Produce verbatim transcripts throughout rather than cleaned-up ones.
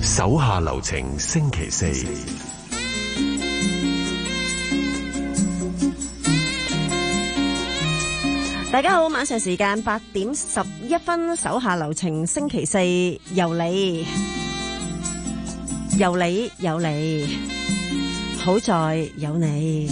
手下留情星期四。 大家好，晚上時間八點十一分，手下留情星期四由你，由你有你，好在有你。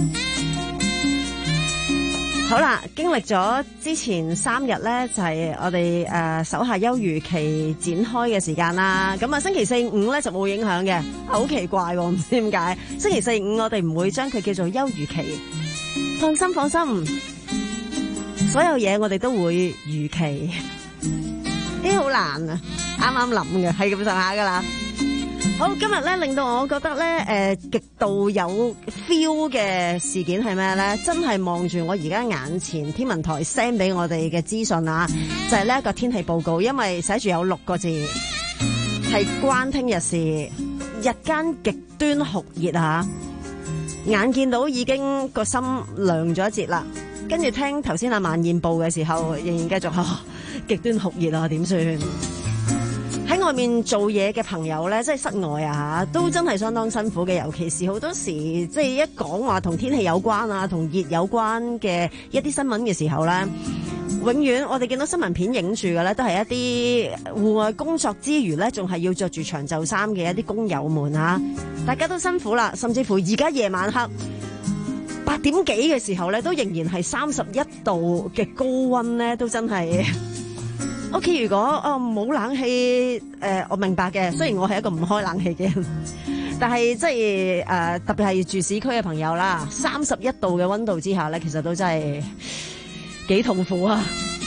好啦，經歷咗之前三日咧，就係、是、我哋誒、呃、手下休漁期展開嘅時間啦。咁啊，星期四五咧就冇影響嘅，好奇怪喎，唔知點解。星期四五我哋唔會將佢叫做休漁期，放心放心，所有嘢我哋都會預期。呢好難啊，啱啱諗嘅係咁上下噶啦。好，今日咧令到我覺得咧，誒、呃，極度有 feel 嘅事件係咩咧？真係望住我而家眼前天文台 send 俾我哋嘅資訊啊，就係呢一個天氣報告，因為寫住有六個字，係關聽日事，日間極端酷熱啊！眼見到已經個心涼咗一截啦，跟住聽頭先阿萬燕報嘅時候，仍然繼續嚇極端酷熱啊，點算？喺外面做嘢嘅朋友咧，即係室外啊，都真係相當辛苦嘅。尤其是好多時，即係一講話同天氣有關啊，同熱有關嘅一啲新聞嘅時候咧，永遠我哋見到新聞片影住嘅咧，都係一啲戶外工作之餘咧，仲係要着住長袖衫嘅一啲工友們啊，大家都辛苦啦。甚至乎而家夜晚黑八點幾嘅時候咧，都仍然係三十一度嘅高溫咧，都真係。屋企如果哦冇冷氣，誒、呃、我明白嘅。雖然我係一個唔開冷氣嘅人，但係即係誒特別係住市區嘅朋友啦，三十一度嘅溫度之下咧，其實都真係幾痛苦啊！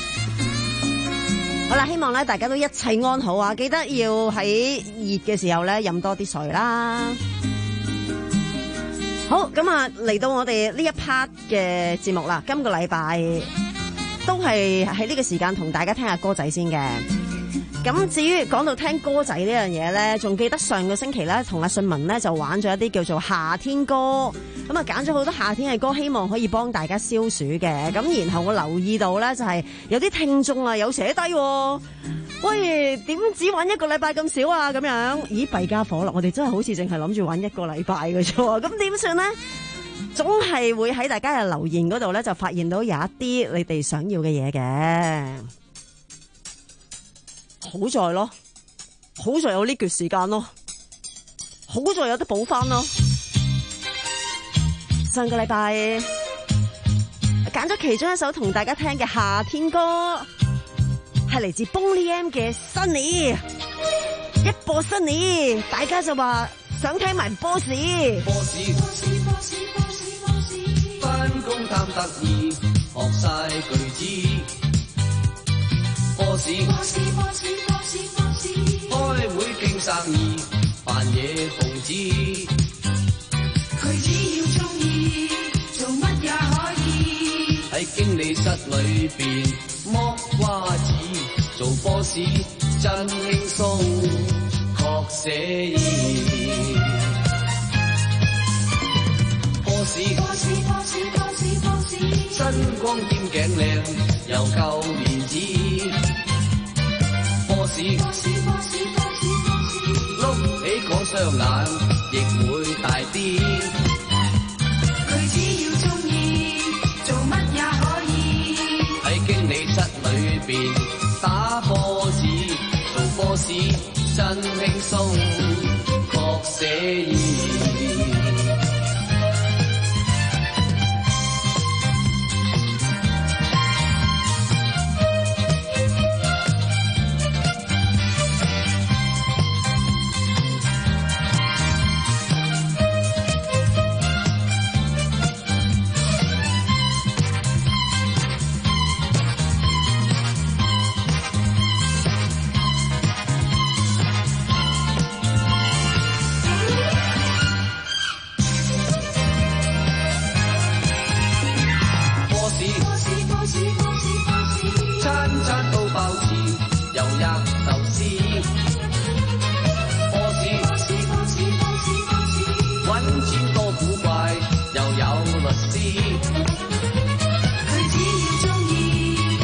好啦，希望咧大家都一切安好啊！記得要喺熱嘅時候咧飲多啲水啦。好，咁啊嚟到我哋呢一 part 嘅節目啦，今個禮拜。都係喺呢個時間同大家聽下歌仔先嘅。咁至於講到聽歌仔呢樣嘢咧，仲記得上個星期咧同阿信文咧就玩咗一啲叫做夏天歌，咁啊揀咗好多夏天嘅歌，希望可以幫大家消暑嘅。咁然後我留意到咧就係、是、有啲聽眾啊有寫低，喂，點止玩一個禮拜咁少啊？咁樣，咦，弊家伙啦！我哋真係好似淨係諗住玩一個禮拜嘅啫，咁點算咧？總係會喺大家嘅留言嗰度咧，就發現到有一啲你哋想要嘅嘢嘅。好在咯，好在有呢段時間咯，好在有得補翻咯。上個禮拜揀咗其中一首同大家聽嘅夏天歌，係嚟自 Boney M 嘅 Sunny。一播 Sunny， 大家就話想聽埋 Boss。 返工貪得意，學晒句子。波士波士波士波士波士，開會傾生意，扮嘢奉旨。佢只要鍾意，做乜也可以。喺經理室裏邊剝瓜子，做波士真輕鬆，確寫意。波士波士波士波士波士，身光肩頸靚又夠面子。波士波士波士波士波士，碌起嗰雙眼亦會大啲。佢只要鍾意，做乜也可以。喺經理室裏邊打波子，做波士真輕鬆，確寫意。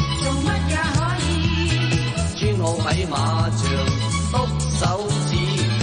喺馬場篤手指，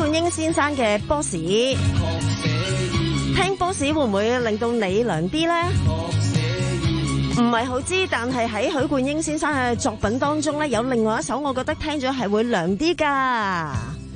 冠英先生嘅 Boss， 聽 Boss 會唔會令到你涼啲呢？唔係好知，但係喺許冠英先生嘅作品當中呢，有另外一首我覺得聽咗係會涼啲噶。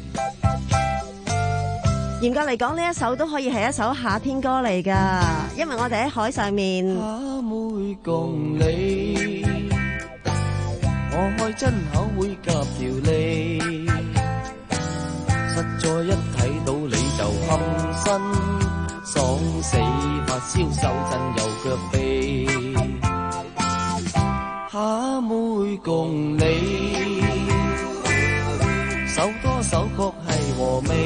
嚴格嚟講，呢一首都可以係一首夏天歌嚟噶，因為我哋喺海上面。 阿妹共你，我開真口會夾條脷，實在一睇到你就冚身，爽死發燒手震又腳痹。阿妹共你，手多手確係和味。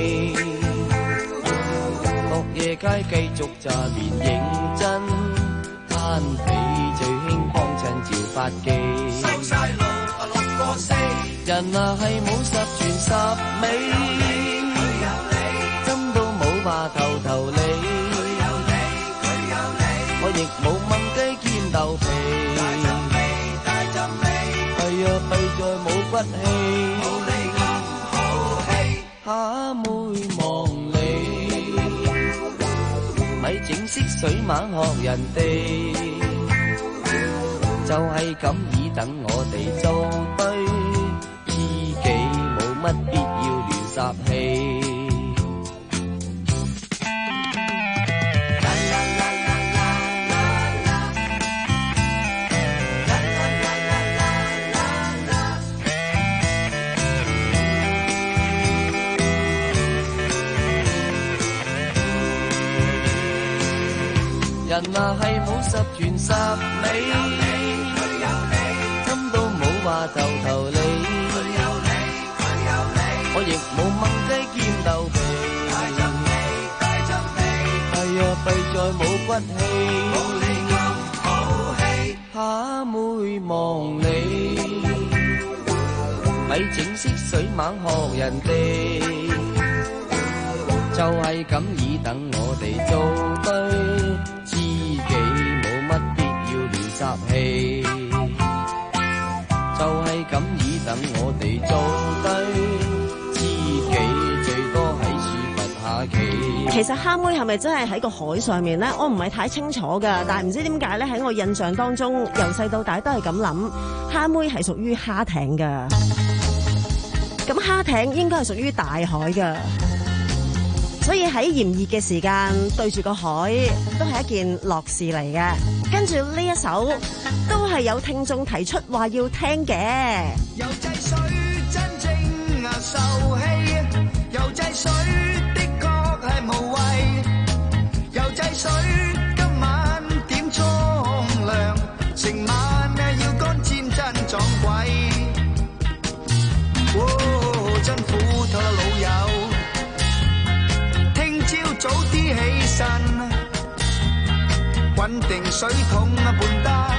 落夜街繼續詐面認真，攤被最興幫襯照發機。收晒路啊六個四，人啊係冇十全十美。佢有你，針都冇話頭頭你。佢有你，佢有你，我亦冇燜雞兼豆皮。大陣味，大陣味，係啊弊在冇骨氣。冇你咁好氣，阿妹望你。咪整色水猛學人哋，就係咁以等我哋做對，知己冇乜必要亂霎氣。人啊係冇十全十美，佢有你，針都冇話頭頭你，佢有你，佢有你，我亦冇燜雞兼豆皮，大陣味，大陣味，係啊弊在冇骨氣，冇你咁好氣，蝦妹望你，咪整色水猛學人哋，就係咁以等我哋做對。集氣就係咁以等我哋做對，知己最多喺樹拔下棋。 其實蝦妹係咪真係喺個海上面咧？我唔係太清楚噶，但係唔知點解咧，喺我印象當中，由細到大都係咁諗，蝦妹係屬於蝦艇噶。咁蝦艇應該係屬於大海噶。所以喺炎熱嘅時間對住個海都係一件樂事嚟嘅。跟住呢一首都係有聽眾提出話要聽嘅。 油制水真正啊受氣，油制水的確係無謂，油制水今晚點沖涼，成晚啊要乾尖真撞鬼，哦真苦頭老友。早啲起身，搵定水桶啊半打，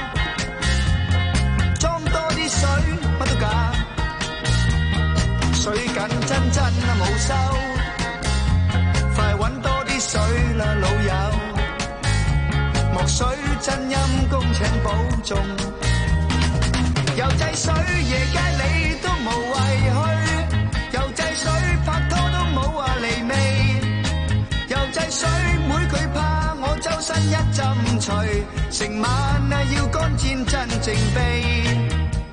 裝多啲水乜都假，水緊真真啊冇收，快搵多啲水啦老友，莫水真陰公請保重，油制水夜街你都無謂去，油制水拍拖都冇話離味。油制水妹佢怕我周身一浸除，成晚啊要乾煎真正秘。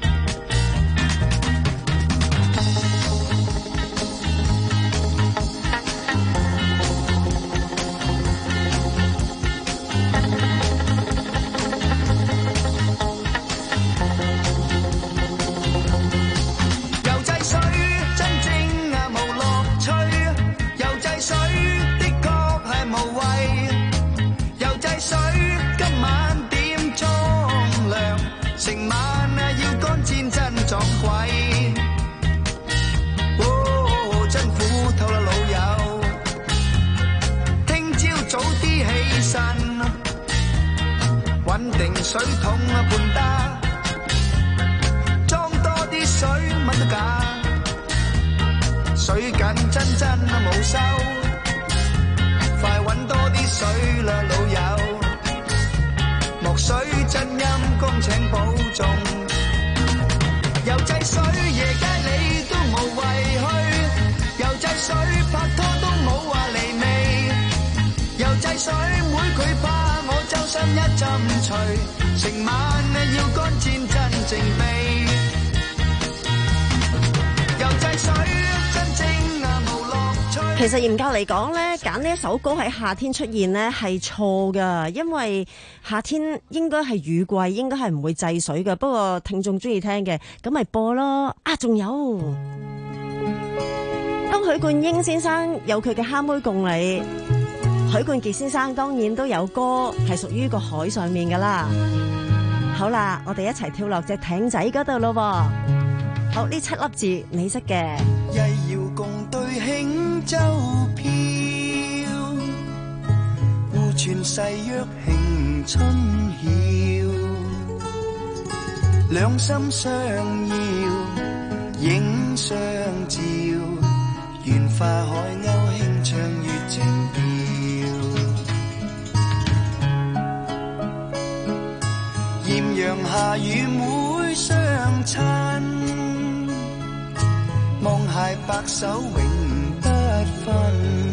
水桶啊半打，裝多啲水乜都假，水緊真真啊冇收，快搵多啲水啦老友，莫水真陰公請保重，油制水夜街你都無謂去，油制水拍浸除，成晚要乾戰真正悲，又制水真正啊無樂趣。 其實嚴格嚟講咧，揀呢一首歌喺夏天出現咧係錯噶，因為夏天應該係雨季，應該係唔會制水噶。不過聽眾中意聽嘅，咁咪播咯。啊，仲有，當許冠英先生有佢嘅蝦妹共你，許冠傑先生當然都有歌係屬於個海上面噶啦。好啦，我哋一齊跳落隻艇仔嗰度咯。好，呢七粒字你識嘅。 一搖共對輕舟飄，互傳誓約慶春曉，兩心相邀影相照，緣化海鷗輕唱月情調，豔陽下與妹相親，望鞋白首永不分，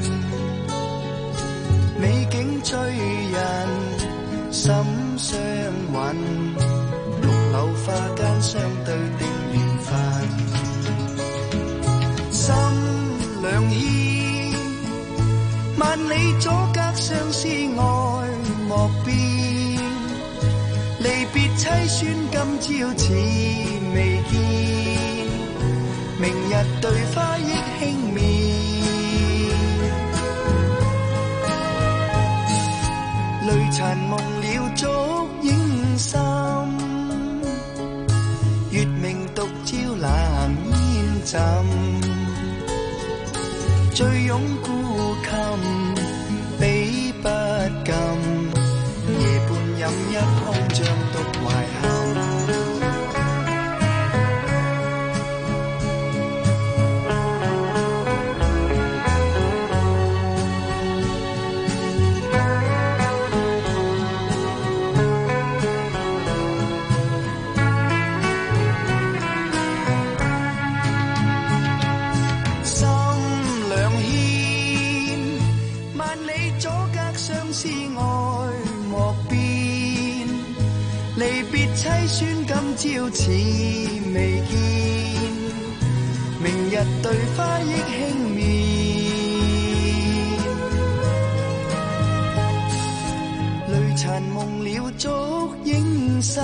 美景醉人心相韻，綠柳花間相對定緣分，心兩牽，萬里阻隔相思愛莫變，離別凄酸今朝似未見，明日對花憶輕面，淚殘夢了燭影深，月明獨照冷煙枕，醉擁孤琴比不禁，夜半飲一空像獨懷憾。凄酸今朝似未見，明日對花憶輕面，淚殘夢了燭影深，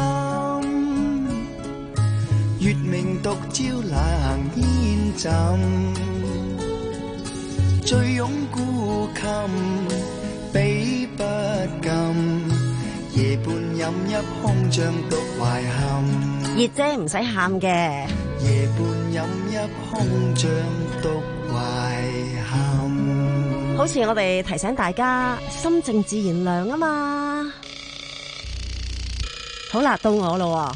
月明獨照冷煙枕，醉擁孤琴比不禁，夜半飲一空像獨懷憾， 熱姐唔使喊嘅。 夜半飲一空像獨懷憾。 好似我哋提醒大家，心靜自然涼啊嘛。好啦，到我咯。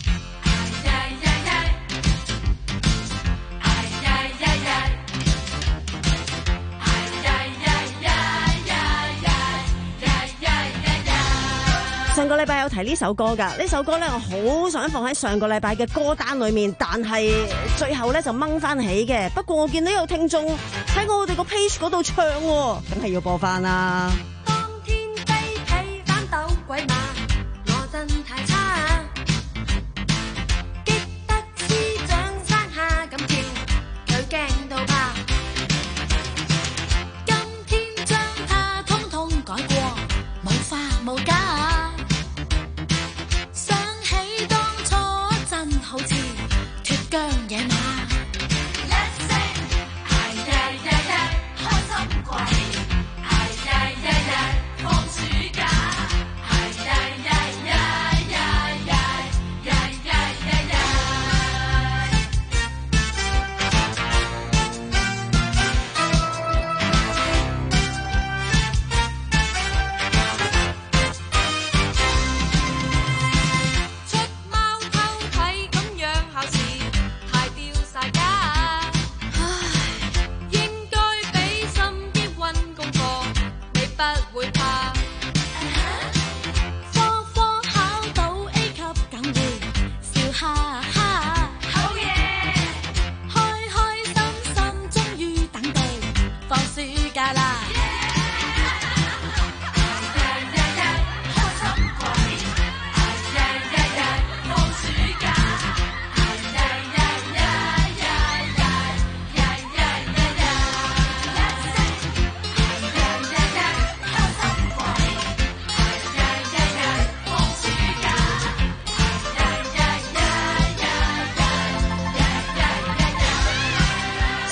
上個禮拜有提呢首歌㗎，呢首歌咧我好想放喺上個禮拜嘅歌單裏面，但係最後咧就掹翻起嘅。不過我見到有聽眾喺我哋個 page 嗰度唱，梗係要播翻啦。 當天飛起反斗鬼馬，我真太差，激得師長山下咁跳，佢驚到怕。今天將它通通改過，冇花冇假。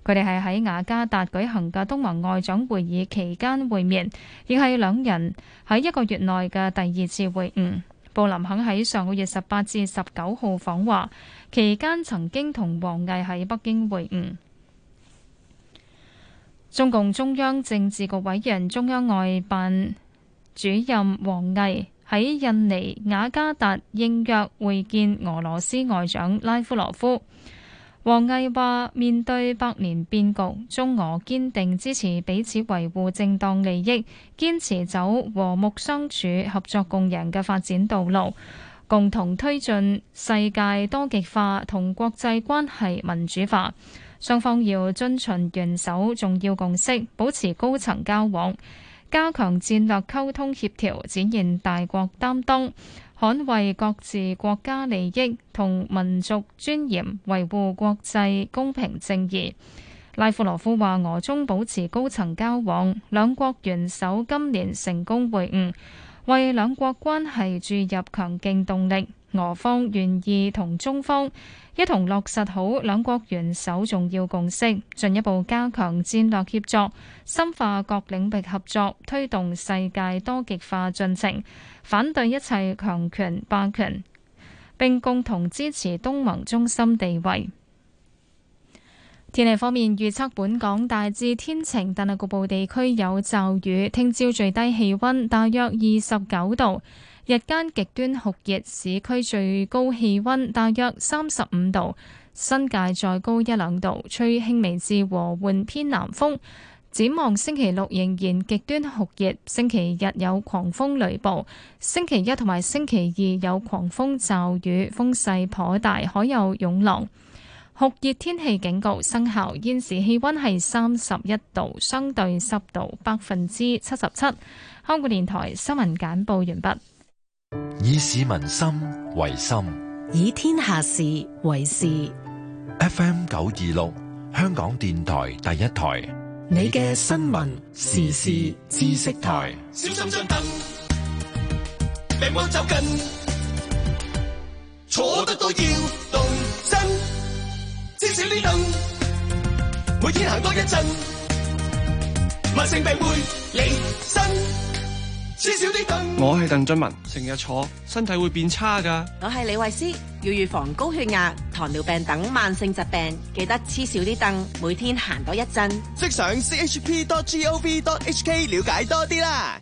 佢哋係喺雅加達舉行嘅東盟外長會議期間會面，亦係兩人喺一個月內嘅第二次會晤。布林肯喺上個月十八至十九號訪華，期間曾經同王毅喺北京會晤。中共中央政治局委員、中央外辦主任王毅喺印尼雅加達應約會見俄羅斯外長拉夫羅夫。王毅話：面對百年變局，中俄堅定支持彼此維護正當利益，堅持走和睦相處、合作共贏嘅發展道路，共同推進世界多極化同國際關係民主化。雙方要遵循元首重要共識，保持高層交往，加強戰略溝通協調，展現大國擔當，捍衛各自國家利益同民族尊嚴，維護國際公平正義。拉夫羅夫話：俄中保持高層交往，兩國元首今年成功會晤，為兩國關係注入強勁動力。俄方願意同中方一同落實好兩國元首重要共識，進一步加強戰略協作，深化各領域合作，推動世界多極化進程，反對一切強權霸權，並共同支持東盟中心地位。天氣方面預測，本港大致天晴，但係局部地區有驟雨。聽朝最低氣溫大約二十九度。日間極端酷熱，市區最高氣溫大約三十五度，新界再高一兩度，吹輕微至和緩偏南風。展望星期六仍然極端酷熱，星期日有狂風雷暴，星期一同埋星期二有狂風驟雨，風勢頗大，可有湧浪。酷熱天氣警告生效，現時氣溫係三十一度，相對濕度百分之七十七。香港電台新聞簡報完畢。 以市民心為心， 以天下事為事。 F M 九二六，香港電台第一台， 你嘅新聞時事知識台。 小心張凳，別冇走近，坐得多要動身，黐少啲凳，每天行多一陣，慢性病會離身。 我係鄧俊文，成日坐身體會變差㗎。 我係李慧詩，要預防高血壓、糖尿病等慢性疾病，記得黐少啲凳，每天行多一陣。 即上 c h p dot gov dot h k 了解多啲啦。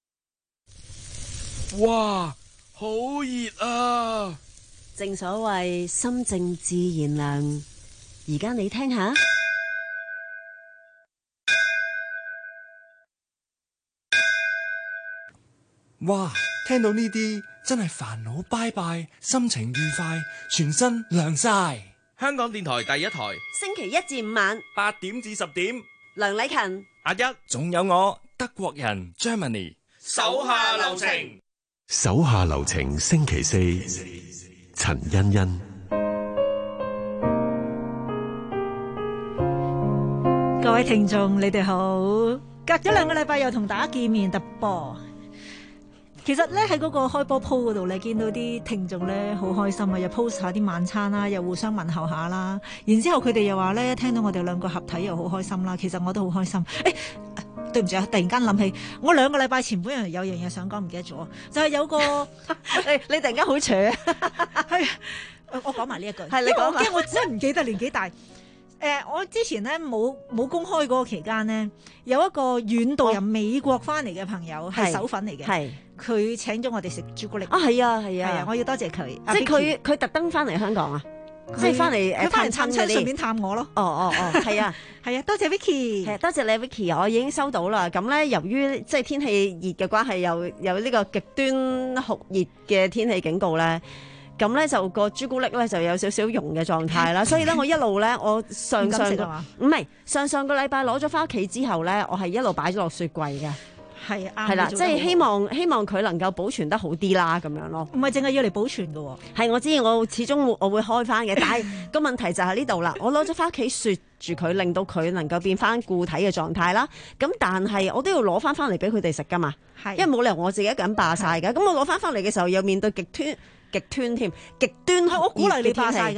哇，好熱啊！ 正所謂心靜自然涼，而家你聽下。 哇！聽到呢啲真係煩惱拜拜，心情愉快，全身涼晒。 香港電台第一台， 星期一至五晚八點至十點， 梁禮勤、 阿一， 仲有我德國人 Germany。 手下留情， 手下留情。星期四，陳欣欣。 各位聽眾，你哋好，隔咗兩個禮拜又同大家見面特播。其實咧喺嗰個開波鋪嗰度咧，見到啲聽眾咧好開心啊，又 post 下啲晚餐啦，又互相問候下啦。然之後佢哋又話咧，聽到我哋兩個合體又好開心啦。其實我都好開心。誒、欸，對唔住啊，突然間諗起，我兩個禮拜前本來有樣嘢想講，唔記得咗，就係、是、有個你你突然間好扯， 係我講埋呢一句， 係你講埋， 因為我真係唔記得年紀大。誒、呃，我之前咧冇冇公開嗰個期間咧，有一個遠道由美國翻嚟嘅朋友係手粉嚟嘅，係佢請咗我哋食朱古力。 啊，係啊，係啊， 係啊，我要多謝佢。 即係佢佢特登翻嚟香港啊，即係翻嚟誒探親嗰啲， 順便探我咯。 哦哦哦，係啊， 係啊，多謝 Vicky， 係多謝你 Vicky，我已經收到啦。咁咧，由於即係天氣熱嘅關係，又有呢個極端酷熱嘅天氣警告咧。咁咧就個朱古力咧就有少少溶嘅狀態啦，所以咧我一路咧我上上個唔係上上個禮拜攞咗翻屋企之後咧，我係一路擺咗落雪櫃嘅， 係啊， 係啦，即係希望希望佢能夠保存得好啲啦，咁樣咯。 唔係淨係要嚟保存㗎喎， 係我知，我始終會我會開翻嘅，但係個問題就喺呢度啦，我攞咗翻屋企雪住佢，令到佢能夠變翻固體嘅狀態啦。咁但係我都要攞翻翻嚟俾佢哋食噶嘛，因為冇理由我自己一個人霸晒㗎。咁我攞翻翻嚟嘅時候又面對極端。極端添，極端我鼓勵你霸晒㗎。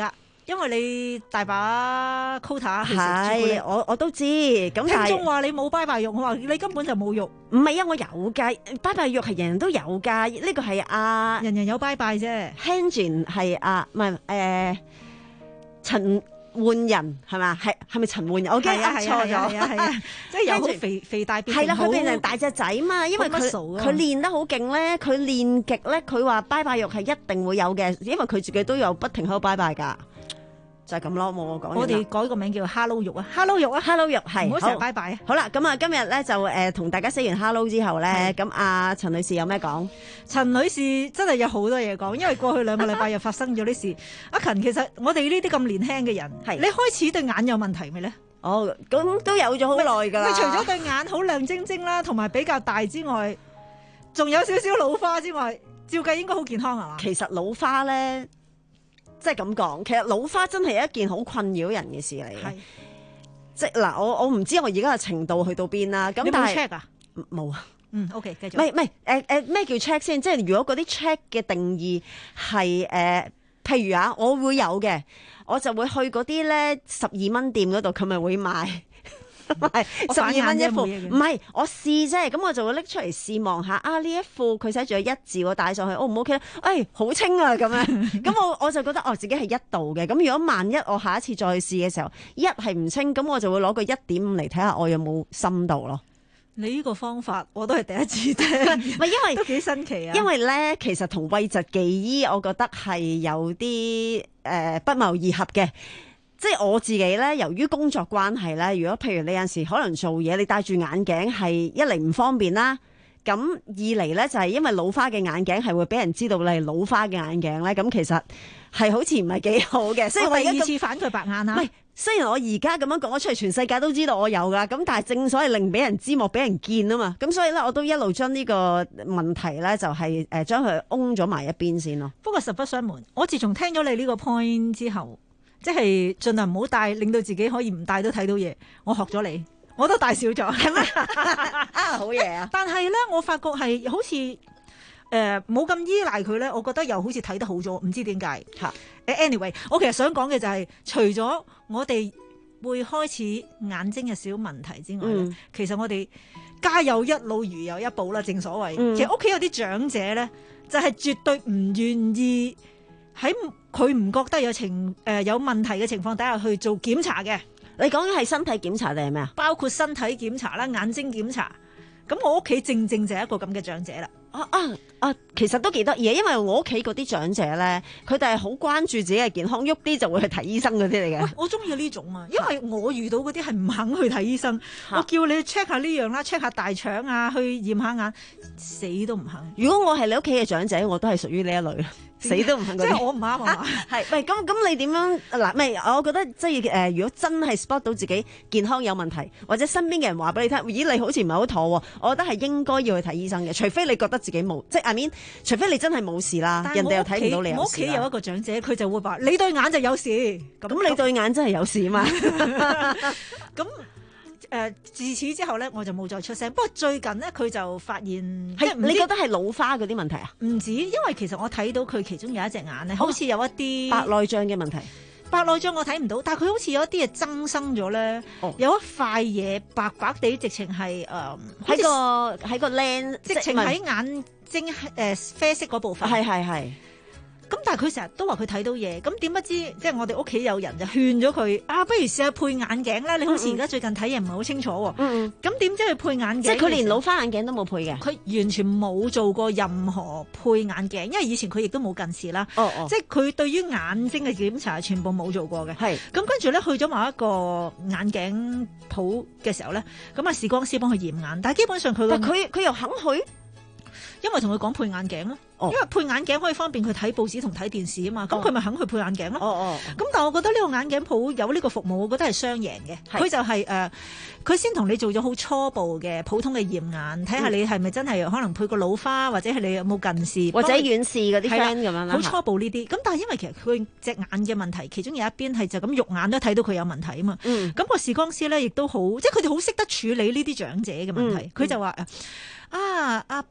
因為你大把 quota 去食朱古力係，我我都知。咁聽但係眾話你冇拜拜肉，我話你根本就冇肉。 唔係啊，我有㗎，拜拜肉係人人都有㗎。呢個係阿人人有拜拜啫。 Hanjin 係阿唔係誒陳奐仁係嘛？係係咪陳奐仁？我驚噏錯咗。 係啊係啊，即係由好肥肥大變係啦， 好佢變成大隻仔嘛，因為佢 muscle 啊佢練得好勁咧，佢練極咧，佢話拜拜肉係一定會有嘅，因為佢自己都有不停喺度拜拜㗎。就係咁咯，冇我講。 我哋改個名叫 Hello 肉啊 ，Hello 肉啊 ，Hello 肉係， 唔好成日拜拜啊。 好啦，咁啊，今日咧就誒同大家 say 完 Hello 之後咧，咁阿陳女士有咩講？ 陳女士真係有好多嘢講，因為過去兩個禮拜又發生咗啲事。阿勤，其實我哋呢啲咁年輕嘅人，係你開始對眼有問題未咧？ 哦，咁都有咗好耐㗎啦。 你除咗對眼好亮晶晶啦，同埋比較大之外，仲有少少老花之外，照計應該好健康係嘛？ 其實老花咧。即係咁講，其實老花真係一件好困擾人嘅事嚟嘅。即係嗱，我我唔知我而家嘅程度去到邊啦。咁但係 check 啊？ 冇啊。 嗯 ，OK， 繼續。 唔係唔係，誒誒咩叫 check 先？即係如果嗰啲 check 嘅定義係誒、呃，譬如啊，我會有嘅，我就會去嗰啲咧十二蚊店嗰度，佢咪會賣。係十二蚊一副，唔係我試啫，咁我就會拎出嚟試望下啊！呢一副佢寫住有一字，我戴上去，O 唔 OK 咧？誒，好清啊咁樣，咁我我就覺得我自己係一度嘅。咁如果萬一我下一次再試嘅時候，一係唔清，咁我就會攞個一點五嚟睇下我有冇深度咯。 你呢個方法我都係第一次聽， 唔係因為都幾新奇啊！ 因為咧，其實同諱疾忌醫，我覺得係有啲誒、呃、不謀而合嘅。即係我自己咧，由於工作關係咧，如果譬如你有陣時可能做嘢，你戴住眼鏡係一嚟唔方便啦，咁二嚟咧就係因為老花嘅眼鏡係會俾人知道你係老花嘅眼鏡咧，咁其實係好似唔係幾好嘅。所以我第二次反佢白眼啊！ 唔係，雖然我而家咁樣講咗出嚟，全世界都知道我有噶，咁但係正所謂令俾人知莫俾人見啊嘛，咁所以咧我都一路將呢個問題咧就係誒將佢擁咗埋一邊先咯。 不過實不相瞞，我自從聽咗你呢個 point 之後。即係盡量唔好戴，令到自己可以唔戴都睇到嘢。我學咗你，我都戴少咗，係咪啊？好嘢啊！ 但係咧，我發覺係好似誒冇咁依賴佢咧，我覺得又好似睇得好咗，唔知點解嚇。誒 anyway，我其實想講嘅就係、是，除咗我哋會開始眼睛嘅小問題之外咧，嗯、其實我哋家有一老如有一寶啦，正所謂。嗯、其實屋企有啲長者咧，就係、是、絕對唔願意喺佢唔覺得有情誒、呃、有問題嘅情況底下去做檢查嘅。 你講嘅係身體檢查定係咩啊？ 包括身體檢查啦、眼睛檢查。咁我屋企正正就係一個咁嘅長者啦。 啊啊啊！其實都幾得意嘅，因為我屋企嗰啲長者咧，佢哋係好關注自己嘅健康，喐啲就會去睇醫生嗰啲嚟嘅。 我中意呢種啊，因為我遇到嗰啲係唔肯去睇醫生，我叫你 check 下呢樣啦 ，check 下大腸啊，去驗下眼，死都唔肯。 如果我係你屋企嘅長者，我都係屬於呢一類。死都唔肯嗰啲， 即係我唔啱啊嘛。係， 喂，咁咁你點樣嗱？咪我覺得即係誒、呃，如果真係 spot 到自己健康有問題，或者身邊嘅人話俾你聽，咦你好似唔係好妥喎，我覺得係應該要去睇醫生嘅。除非你覺得自己冇，即係 I mean，除非你真係冇事啦，人哋又睇唔到你有事。 我屋企有一個長者，佢就會話：你對眼就有事。 咁你對眼真係有事嘛？ 咁。誒、呃、自此之後咧，我就冇再出聲。不過最近咧，佢就發現係你覺得係老花嗰啲問題啊？ 唔止，因為其實我睇到佢其中有一隻眼咧，好似有一啲白內障嘅問題。 白內障我睇唔到，但係佢好似有一啲嘢增生咗咧。哦、有一塊嘢白白地，直情係誒喺個喺個 lens， 直情喺眼睛誒、呃、啡色嗰部分。 係係係。 咁但係佢成日都話佢睇到嘢，咁點不知即係我哋屋企有人就勸咗佢啊，不如試下配眼鏡啦！你好似而家最近睇嘢唔係好清楚喎。嗯咁點知佢配眼鏡？ 即係佢連老花眼鏡都冇配嘅。 佢完全冇做過任何配眼鏡，因為以前佢亦都冇近視啦。 哦哦。 即係佢對於眼睛嘅檢查全部冇做過嘅。 係。咁跟住咧去咗某一個眼鏡鋪嘅時候咧，咁啊視光師幫佢驗眼，但係基本上佢佢佢又肯去。 因為同佢講配眼鏡咯，哦、因為配眼鏡可以方便佢睇報紙同睇電視啊嘛，咁佢咪肯去配眼鏡咯。 哦咁、哦、但係我覺得呢個眼鏡鋪有呢個服務，我覺得係雙贏嘅。佢是就係、是、誒，佢、呃、先同你做咗好初步嘅普通嘅驗眼，睇下你係咪真係可能配個老花，或者係你有冇近視， 或者遠視嗰啲 friend 咁樣啦。 好初步呢啲，咁但係因為其實佢隻眼嘅問題，其中有一邊係就咁肉眼都睇到佢有問題啊嘛。咁、嗯、個視光師咧亦都好，即係佢哋好識得處理呢啲長者嘅問題。佢、嗯、就話啊啊。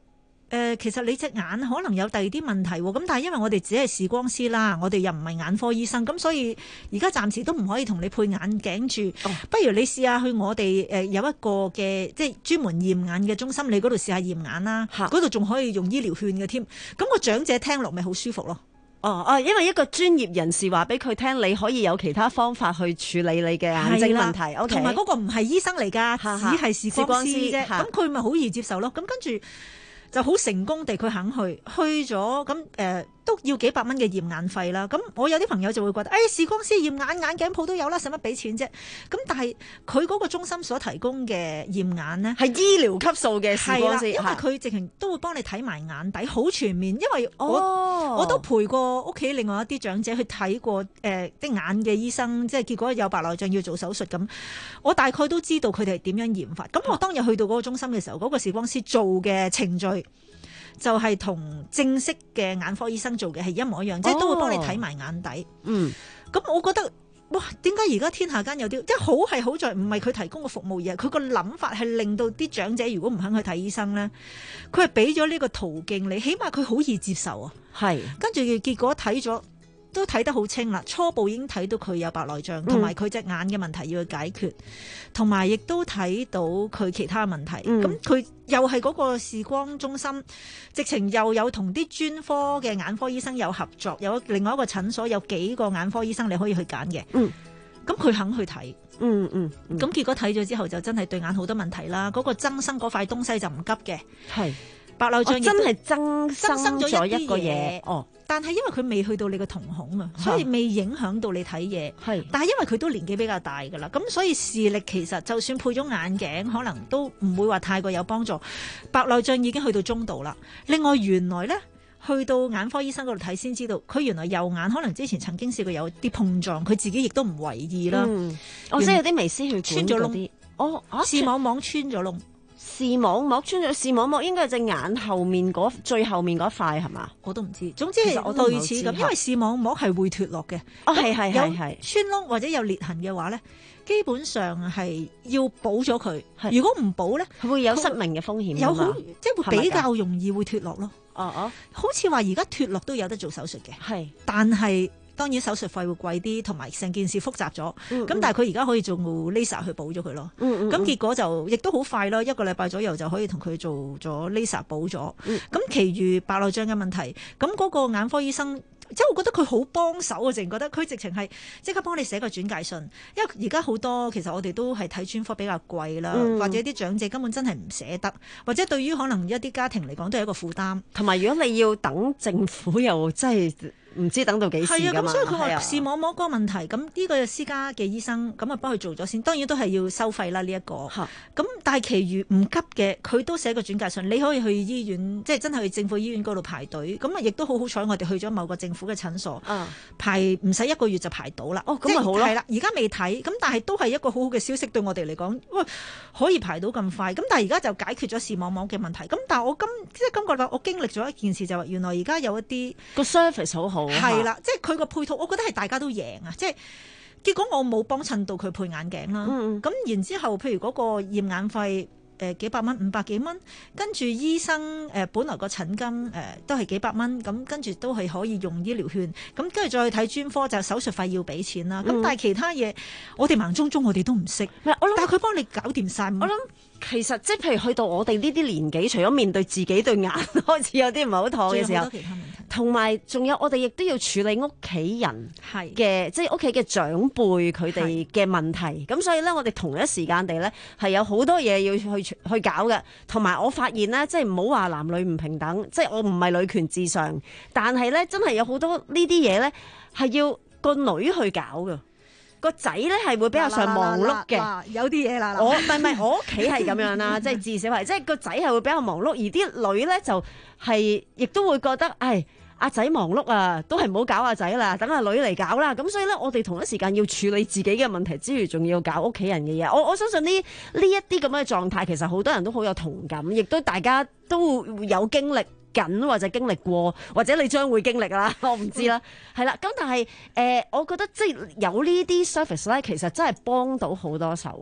呃、其實你隻眼可能有第二啲問題喎，咁但係因為我哋只係視光師啦，我哋又唔係眼科醫生，咁所以而家暫時都唔可以同你配眼鏡住。哦、不如你試下去我哋誒有一個嘅即係專門驗眼嘅中心，你嗰度試下驗眼啦，嗰度仲可以用醫療券嘅添。咁、個長者聽落咪好舒服咯。 哦哦，因為一個專業人士話俾佢聽，你可以有其他方法去處理你嘅眼睛問題。 同埋嗰個唔係醫生嚟㗎， 哈哈只係視光師啫。咁佢咪好易接受咯。咁跟住就好成功地佢肯去，去咗咁誒都要幾百蚊嘅驗眼費啦。咁我有啲朋友就會覺得，誒、哎、視光師驗眼眼鏡鋪都有啦，使乜俾錢啫？咁但係佢嗰個中心所提供嘅驗眼呢， 係醫療級數嘅視光師， 因為佢直情都會幫你睇埋眼底，好全面。因為我、 哦、 我都陪過屋企另外一啲長者去睇過誒啲、呃、眼嘅醫生，即係結果有白內障要做手術咁，我大概都知道佢哋係點樣驗法。咁我當日去到嗰個中心嘅時候，嗰、嗰個視光師做嘅程序，就係同正式嘅眼科醫生做嘅係一模一樣，哦、即係都會幫你睇埋眼底。嗯，咁我覺得哇，點解而家天下間有啲即係好係好在唔係佢提供嘅服務，而係佢個諗法係令到啲長者如果唔肯去睇醫生咧，佢係俾咗呢個途徑你，起碼佢好易接受啊。係，跟住結果睇咗。都睇得好清啦，初步已經睇到佢有白內障，同埋佢隻眼嘅問題要去解決，同埋亦都睇到佢其他問題。咁佢、嗯、又係嗰個視光中心，直情又有同啲專科嘅眼科醫生有合作，有另外一個診所有幾個眼科醫生你可以去揀嘅。嗯，咁佢肯去睇。嗯嗯，咁、嗯、結果睇咗之後就真係對眼好多問題啦。嗰、嗰個增生嗰塊東西就唔急嘅。係。白內障、哦、真係增生咗一個嘢，哦！但係因為佢未去到你個瞳孔啊，所以未影響到你睇嘢。係，但係因為佢都年紀比較大㗎啦，咁所以視力其實就算配咗眼鏡，可能都唔會話太過有幫助。白內障已經去到中度啦。另外原來咧，去到眼科醫生嗰度睇先知道，佢原來右眼可能之前曾經試過有啲碰撞，佢自己亦都唔為意啦。嗯，我即係有啲微絲血管穿咗窿，哦，視網膜穿咗窿。視網膜穿咗，視網膜應該係隻眼後面嗰最後面嗰塊係嘛？我都唔知。總之係類似咁，因為視網膜係會脫落嘅。哦，係係係係。穿窿或者有裂痕嘅話咧，基本上係要補咗佢。如果唔補咧，會有失明嘅風險。有好即係會比較容易會脫落咯。哦哦，好似話而家脫落都有得做手術嘅。係，但係。當然手術費會貴啲，同埋成件事複雜咗。咁、嗯嗯、但係佢而家可以做 laser 去補咗佢咯。咁、嗯嗯、結果就亦都好快咯，一個禮拜左右就可以同佢做咗 laser 補咗。咁、嗯，其餘白內障嘅問題，咁嗰個眼科醫生。即係我覺得佢好幫手啊！淨覺得佢直情係即刻幫你寫個轉介信，因為而家好多其實我哋都係睇專科比較貴啦，嗯、或者啲長者根本真係唔捨得，或者對於可能一啲家庭嚟講都係一個負擔。同埋如果你要等政府又真係唔知等到幾時㗎嘛？係啊，咁所以佢話視網膜嗰個問題，咁呢個私家嘅醫生咁啊幫佢做咗先，當然都係要收費啦呢一個。咁但係其餘唔急嘅，佢都寫個轉介信，你可以去醫院，即係真係去政府醫院嗰度排隊。咁啊亦都好好彩，我哋去咗某個政府嘅診所，啊、排唔使一個月就排到啦。哦，咁咪好咯。係啦，而家未睇，咁但係都係一個好好嘅消息對我哋嚟講，喂，可以排到咁快。咁但係而家就解決咗視網膜嘅問題。咁但係我今即係今個禮拜我經歷咗一件事，就係、是、原來而家有一啲個 service 好好。係啦，即係佢個配套，我覺得係大家都贏啊！即係結果我冇幫襯到佢配眼鏡啦。咁、嗯、然之後，譬如嗰個驗眼費。誒、呃、幾百蚊，五百幾蚊，跟住醫生誒、呃、本來個診金誒、呃、都係幾百蚊，咁跟住都係可以用醫療券，咁跟住再去睇專科就手術費要俾錢啦。咁、嗯、但係其他嘢我哋盲中中我哋都唔識，但係佢幫你搞掂晒。我諗其實即係譬如去到我哋呢啲年紀，除咗面對自己對眼開始有啲唔係好妥嘅時候，同埋仲有我哋亦都要處理屋企人嘅即係屋企嘅長輩佢哋嘅問題。咁所以咧，我哋同一時間地咧係有好多嘢要去去搞嘅。同埋我發現咧，即係唔好話男女唔平等，即係我唔係女權至上，但係咧真係有好多呢啲嘢咧係要個女去搞嘅。個仔咧係會比較上忙碌嘅，有啲嘢啦。我唔係唔係，我屋企係咁樣啦，即係至少係，即係個仔係會比較忙碌，而啲女咧就係亦都會覺得，唉，阿仔忙碌啊，都係唔好搞阿仔啦，等阿女嚟搞啦。咁所以咧，我哋同一時間要處理自己嘅問題之餘，仲要搞屋企人嘅嘢。我我相信呢呢一啲咁嘅狀態，其實好多人都好有同感，亦都大家都有經歷緊或者經歷過，或者你將會經歷啦，我唔知啦，係啦。咁但係誒、呃，我覺得即係有呢啲 service 咧，其實真係幫到好多手咯。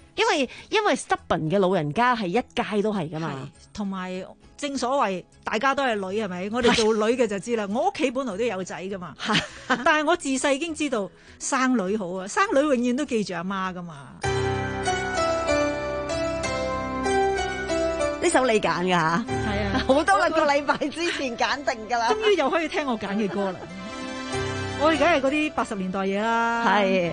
因為因為 stubborn 嘅老人家係一街都係噶嘛， 同埋正所謂大家都係女係咪？我哋做女嘅就知啦。我屋企本來都有仔噶嘛，但係我自細已經知道生女好啊，生女永遠都記住阿媽噶嘛。 呢首你揀㗎嚇， 係啊， 好多個禮拜之前揀定㗎啦， 終於又可以聽我揀嘅歌啦。我而家係嗰啲八十年代嘢啦， 係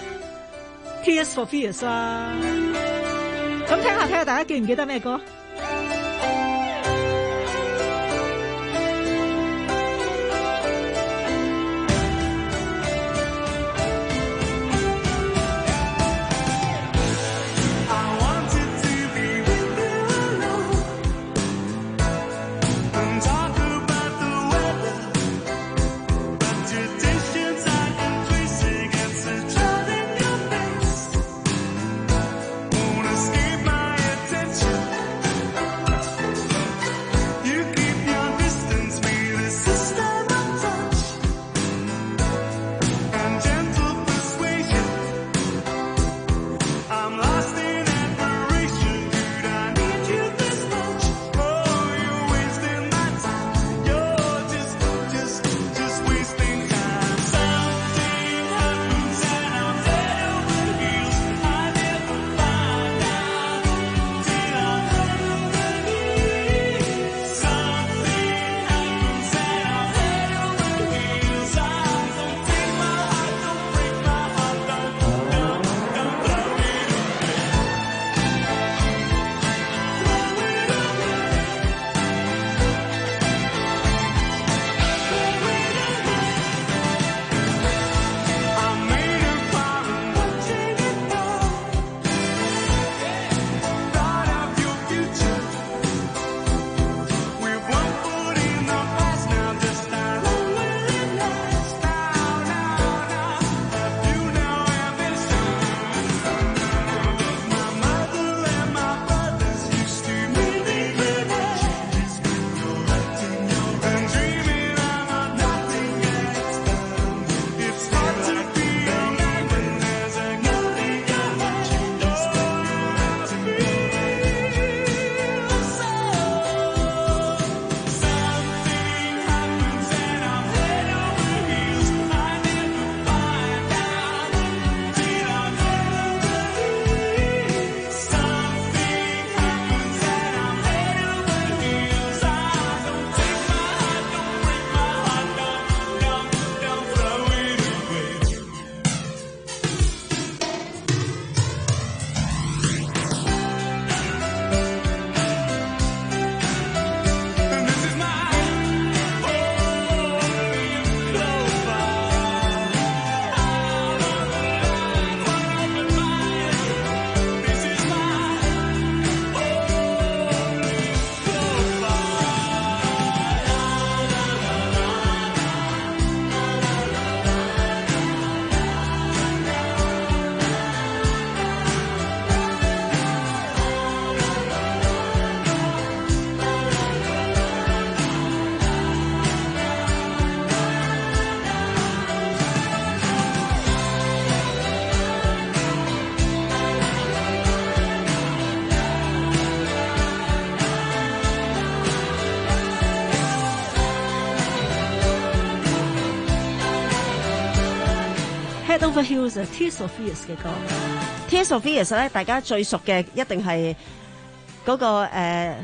Tears for Fears 啦。咁聽下睇下，大家記唔記得咩歌？Head Over Heels Tears for Fears 嘅歌 ，Tears for Fears 咧，大家最熟嘅一定係嗰、那個誒，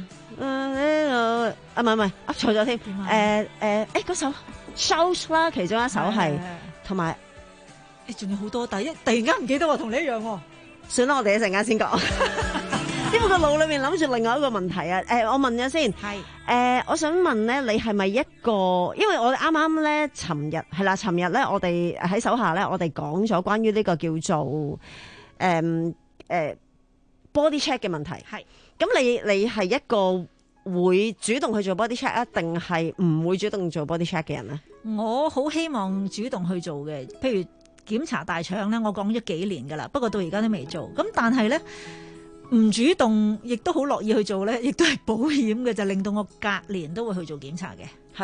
啊唔係唔係，噏錯咗添，誒誒誒嗰首 Shout 啦，其中一首係，同埋誒仲有好多，但係一突然間唔記得喎，同你一樣喎。 算啦，我哋一陣間先講。因為個腦裏面諗住另外一個問題啊，誒、呃，我問咗先，係，誒、呃，我想問咧，你係咪一個？因為我哋啱啱咧，尋日係啦，尋日咧，我哋喺手下咧，我哋講咗關於呢個叫做誒誒、呃呃、body check 嘅問題，係，咁你你係一個會主動去做 body check 啊，定係唔會主動做 body check 嘅人咧？ 我好希望主動去做嘅，譬如檢查大腸咧，我講咗幾年噶啦，不過到而家都未做，咁但係咧。唔主動，亦都好樂意去做咧，亦都係保險嘅，就令到我隔年都會去做檢查嘅。 係，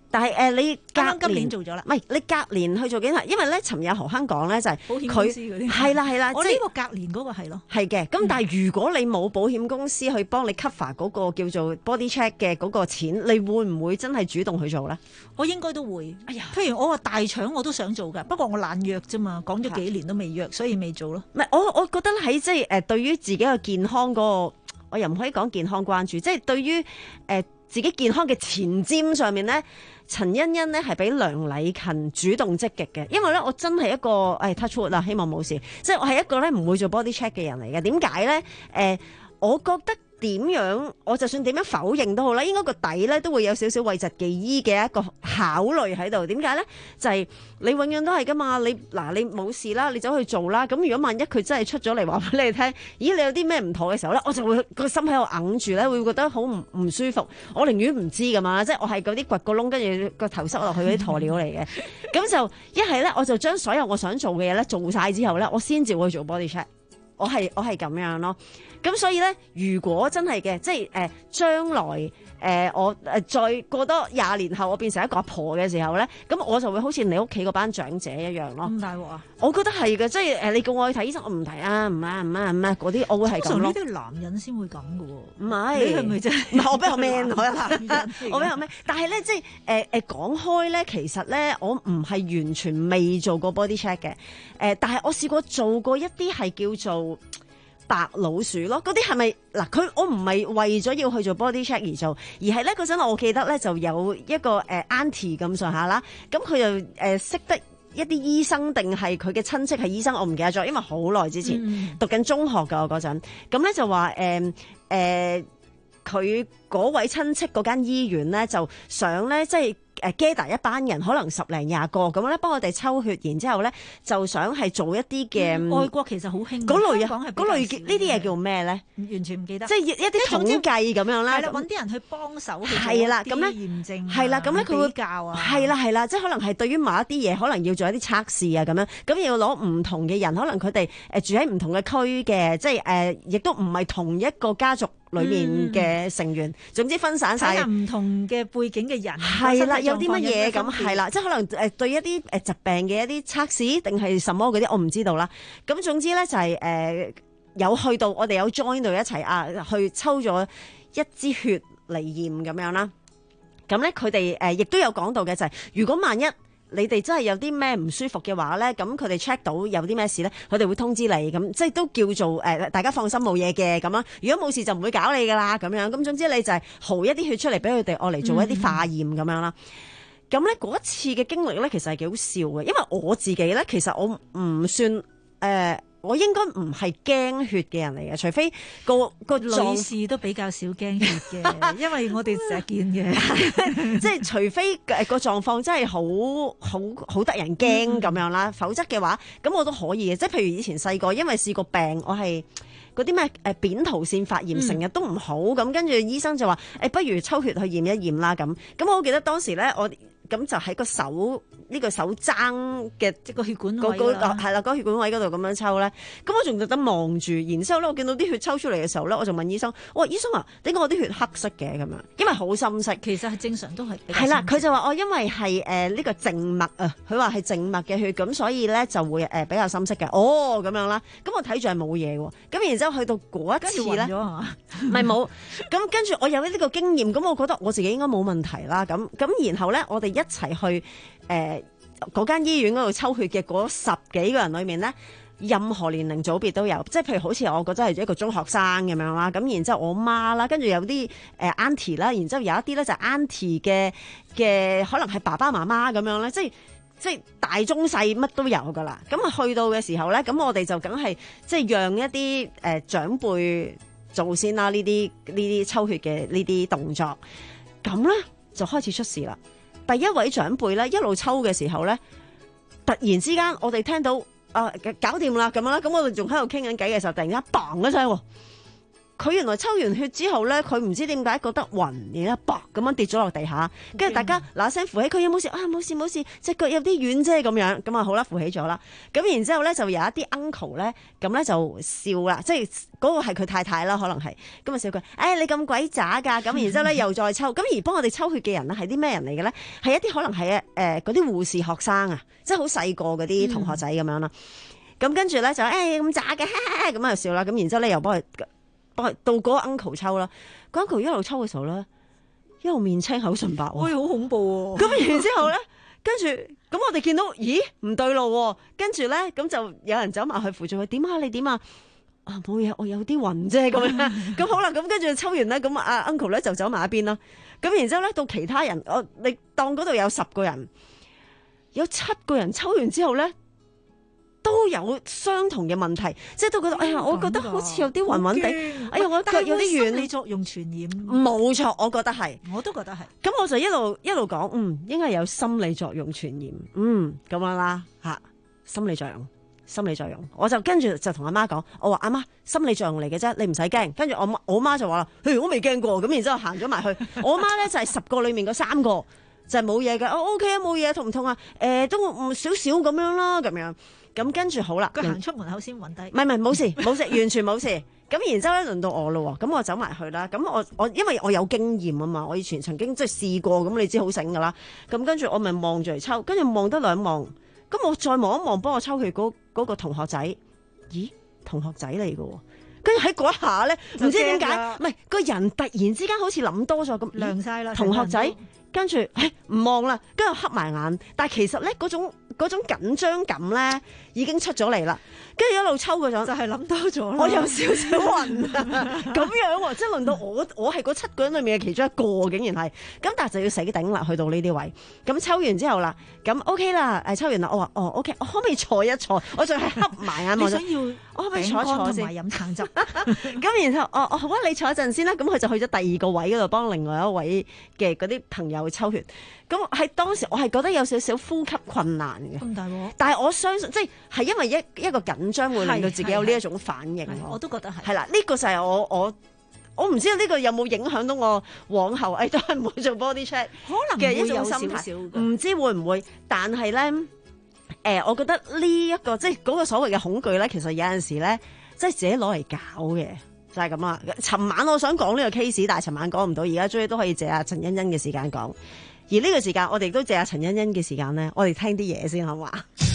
但係誒、呃，你隔啱啱今年做咗啦， 唔係你隔年去做檢查，因為咧，尋日何亨講咧就係保險公司嗰啲係啦係啦， 我呢即係個隔年嗰個係咯， 係嘅。咁但係如果你冇保險公司去幫你 cover 嗰個叫做 body check 嘅嗰個錢，你會唔會真係主動去做咧？ 我應該都會。哎呀，譬如我話大腸我都想做㗎，不過我懶約啫嘛，講咗幾年都未約，所以未做咯。 唔係我我覺得喺即係誒對於自己嘅健康嗰個，我又唔可以講健康關注，即係對於誒、呃、自己健康嘅前瞻上面咧。陳欣欣呢係比梁禮勤主動積極嘅，因為咧我真係一個誒、哎、touch wood 啦，希望冇事，即係我係一個咧唔會做 body check 嘅人嚟嘅。點解咧？誒、呃，我覺得點樣，我就算點樣否認都好啦，應該個底咧都會有少少諱疾忌醫嘅一個考慮喺度。點解咧？就係、是、你永遠都係噶嘛，你嗱你冇事啦，你走去做啦。咁如果萬一佢真係出咗嚟話俾你聽，咦你有啲咩唔妥嘅時候咧，我就會個心喺度揞住咧，會覺得好唔唔舒服。我寧願唔知噶嘛，即係我係嗰啲掘個窿，跟住個頭塞落去嗰啲鴕鳥嚟嘅。咁就一係咧，我就將所有我想做嘅嘢咧做晒之後咧，我先至會做 body check。我係我係咁樣咯。咁所以咧，如果真係嘅，即係誒將來誒、呃、我誒、呃、再過多廿年後，我變成一個阿婆嘅時候咧，咁我就會好似你屋企嗰班長者一樣咯。 咁大鑊啊！ 我覺得係嘅，即係誒你叫我去睇醫生，我唔睇啊，唔啊唔啊唔啊嗰啲，我會係咁咯。 呢啲男人先會咁嘅喎， 唔係你係咪真係？ 唔係我比較 man 我男人， 我比較 man。但係咧，即係誒誒講開咧，其實咧，我唔係完全未做過 body check 嘅。誒、呃，但係我試過做過一啲係叫做白老鼠咯，嗰啲係咪嗱？佢我唔係為咗要去做 body check 而做，而係咧嗰陣我記得咧就有一個誒 auntie 咁上下啦，咁佢就誒、呃、識得一啲醫生定係佢嘅親戚係醫生，我唔記得咗，因為好耐之前、嗯、讀緊中學㗎我嗰陣，咁咧就話誒誒佢嗰位親戚嗰間醫院咧就想咧即係。誒 gather 一班人，可能十零廿個咁咧，幫我哋抽血，然之後咧就想係做一啲嘅、嗯、 外國其實好興嗰類啊，嗰類呢啲嘢叫咩咧？ 完全唔記得， 即係一啲統計咁樣啦。 係啦，揾啲人去幫手去係啦，咁咧驗證係啦，咁咧佢會教啊， 係啦係啦，即係可能係對於某一啲嘢，可能要做一啲測試啊咁樣，咁要攞唔同嘅人，可能佢哋誒住喺唔同嘅區嘅，即係誒亦都唔係同一個家族裏面嘅成員，嗯、總之分散晒唔同嘅背景嘅人， 係啦，有啲乜嘢咁係啦，即係可能誒對一啲誒疾病嘅一啲測試定係什麼嗰啲，我唔知道啦。咁總之咧就係、是、誒、呃、有去到，我哋有 join 到一齊啊，去抽咗一支血嚟驗咁樣啦。咁咧佢哋誒亦都有講到嘅就係、是，如果萬一你哋真係有啲咩唔舒服嘅話咧，咁佢哋 check 到有啲咩事咧，佢哋會通知你，咁即係都叫做誒、呃、大家放心冇嘢嘅咁樣。如果冇事就唔會搞你噶啦咁樣。咁總之你就係豪一啲血出嚟俾佢哋，我嚟做一啲化驗咁樣啦。咁咧嗰一次嘅經歷咧，其實係幾好笑嘅，因為我自己咧，其實我唔算誒。呃我應該唔係驚血嘅人嚟嘅，除非個個女士都比較少驚血嘅，因為我哋成日見嘅， 即係除非誒個狀況真係好好好得人驚咁樣啦，嗯、否則嘅話，咁我都可以嘅。即係譬如以前細個，因為試過病，我係嗰啲咩誒扁桃腺發炎，成日都唔好，咁、嗯、跟住醫生就話誒、欸，不如抽血去驗一驗啦咁。咁我好記得當時咧，我咁就喺個手。呢個手踭嘅即個血管位啦，係啦，嗰血管位嗰度咁樣抽咧，咁我仲特登望住，然之後咧，我見到啲血抽出嚟嘅時候咧，我就問醫生：我話醫生啊，點解我啲血黑色嘅咁樣？因為好深色， 其實係正常都係。 係啦，佢就話我因為係誒呢個靜脈啊，佢話係靜脈嘅血，咁所以咧就會誒比較深色嘅。哦，咁樣啦，咁我睇住係冇嘢喎，咁然之後去到嗰一次咧，唔係冇，咁跟住我有呢個經驗，咁我覺得我自己應該冇問題啦。咁咁然後咧，我哋一齊去。誒嗰間醫院嗰度抽血嘅嗰十幾個人裏面咧，任何年齡組別都有，即係譬如好似我覺得係一個中學生咁樣啦，咁然之後我媽啦，跟住有啲誒 auntie 啦，然之後有一啲咧就 auntie 嘅嘅，可能係爸爸媽媽咁樣咧，即係即係大中細乜都有噶啦。咁啊去到嘅時候咧，咁我哋就梗係即係讓一啲誒、呃、長輩做先啦，呢啲呢啲抽血嘅呢啲動作，咁咧就開始出事啦。第一位長輩咧，一路抽嘅時候咧，突然之間我哋聽到啊搞掂啦咁樣啦，咁我哋仲喺度傾緊偈嘅時候，突然間嘭一聲， 佢原來抽完血之後咧，佢唔知點解覺得暈，然後噥咁樣跌咗落地下，跟住大家嗱聲扶起佢，有冇事啊？冇事冇事，隻腳有啲軟啫咁樣，咁啊好啦，扶起咗啦。咁然之後咧就有一啲 uncle 咧，咁咧就笑啦，即係嗰個係佢太太啦，可能係咁啊笑佢，誒、哎、你咁鬼渣㗎，咁然之後咧又再抽，咁而幫我哋抽血嘅人咧係啲咩人嚟嘅咧？係一啲可能係誒嗰啲護士學生啊，即係好細個嗰啲同學仔咁樣啦。咁跟住咧就誒咁渣嘅，咁啊笑啦。咁然之後咧又幫佢。到嗰個 uncle 抽啦，嗰 uncle 一路抽嘅時候咧，一路面青口唇白喎， 喂，好恐怖喎！ 咁然之後咧，跟住咁我哋見到，咦唔對路喎，跟住咧咁就有人走埋去扶住佢，點啊你點啊？啊冇嘢，我有啲暈啫咁樣。咁好啦，咁跟住抽完咧，咁阿 uncle 咧就走埋一邊啦。咁然之後咧到其他人，我你當嗰度有十個人，有七個人抽完之後咧，都有相同嘅問題，即係都覺得，哎呀，我覺得好似有啲暈暈地，哎呀，我腳有啲軟， 心理作用傳染， 冇錯，我覺得係， 我都覺得係。 咁我就一路一路講，嗯，應該有心理作用傳染，嗯，咁樣啦，吓，心理作用，心理作用，我就跟住就同阿媽講，我話阿媽，心理作用嚟嘅啫，你唔使驚。跟住我媽我媽就話啦，嘿，我未驚過，咁然之後行咗埋去，我媽咧就係十個裏面嗰三個就係冇嘢嘅，哦 OK 啊，冇嘢，痛唔痛啊？誒，都唔少少咁樣啦，咁樣。咁跟住好啦， 佢行出門口先暈低。 唔係唔係，冇事冇事，完全冇事。咁然之後咧，輪到我咯喎，咁我走埋去啦。咁我我因為我有經驗啊嘛，我以前曾經即係試過，咁你知好醒噶啦。咁跟住我咪望住嚟抽，跟住望得兩望，咁我再望一望幫我抽血嗰嗰個同學仔，咦，同學仔嚟嘅喎。跟住喺嗰一下咧，唔知點解，唔係個人突然之間好似諗多咗咁， 涼晒啦， 同學仔。跟住，誒唔望啦，跟住黑埋眼，但係其實咧嗰種嗰種緊張感咧已經出咗嚟啦，跟住一路抽嗰種， 就係諗多咗啦。 我有少少暈啊，咁樣喎，即係輪到我，我係嗰七個人裏面嘅其中一個，竟然係，咁但係就要死頂啦，去到呢啲位，咁抽完之後啦，咁 OK 啦，誒抽完啦，我話哦 OK，我可唔可以坐一坐？我仲係黑埋眼， 你想要我可唔可以坐一坐先？ 同埋飲橙汁。 咁然後，哦哦好啊，你坐一陣先啦，咁佢就去咗第二個位嗰度幫另外一位嘅嗰啲朋友抽血，咁喺當時我係覺得有少少呼吸困難嘅， 咁大鑊， 但係我相信即係係因為一一個緊張會令到自己有呢一種反應， 我都覺得係。 係啦，呢、這個就係我我我唔知道呢個有冇影響到我往後誒、哎、都係唔會做 body check 可能嘅一種心態，唔知會唔會？但係咧誒，我覺得呢、這、一個即係嗰個所謂嘅恐懼咧，其實有陣時咧即係自己攞嚟搞嘅。就係咁啦！尋晚我想講呢個 case， 但係尋晚講唔到，而家終於都可以借阿陳欣欣嘅時間講。而呢個時間，我哋都借阿陳欣欣嘅時間咧，我哋聽啲嘢先，好嘛？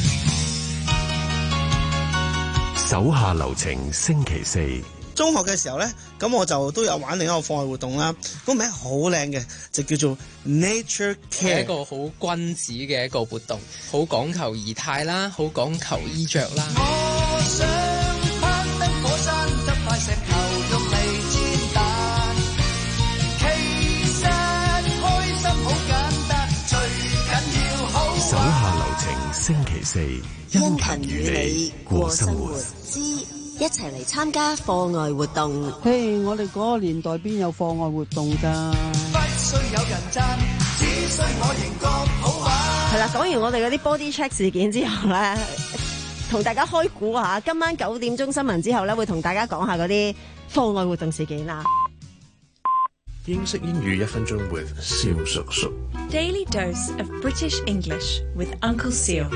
手下留情，星期四。 中學嘅時候咧，咁我就都有玩另一個課外活動啦。個名好靚嘅，就叫做 Nature Care， 係一個好君子嘅一個活動，好講求儀態啦，好講求衣着啦。 我想攀登火山，執塊石頭用嚟煎蛋。其實開心好簡單，最緊要好。 手下留情，星期四， 因勤與你過生活之一齊嚟參加課外活動。 嘿， hey, 我哋嗰個年代邊有課外活動㗎？ 不需有人讚，只需我仍覺好玩。 係啦，講完我哋嗰啲 body check 事件之後咧，同大家開估下，今晚九點鐘新聞之後咧，會同大家講下嗰啲課外活動事件啦。 英式英語一分鐘 with 蕭叔叔。 Daily dose of British English with Uncle Seal。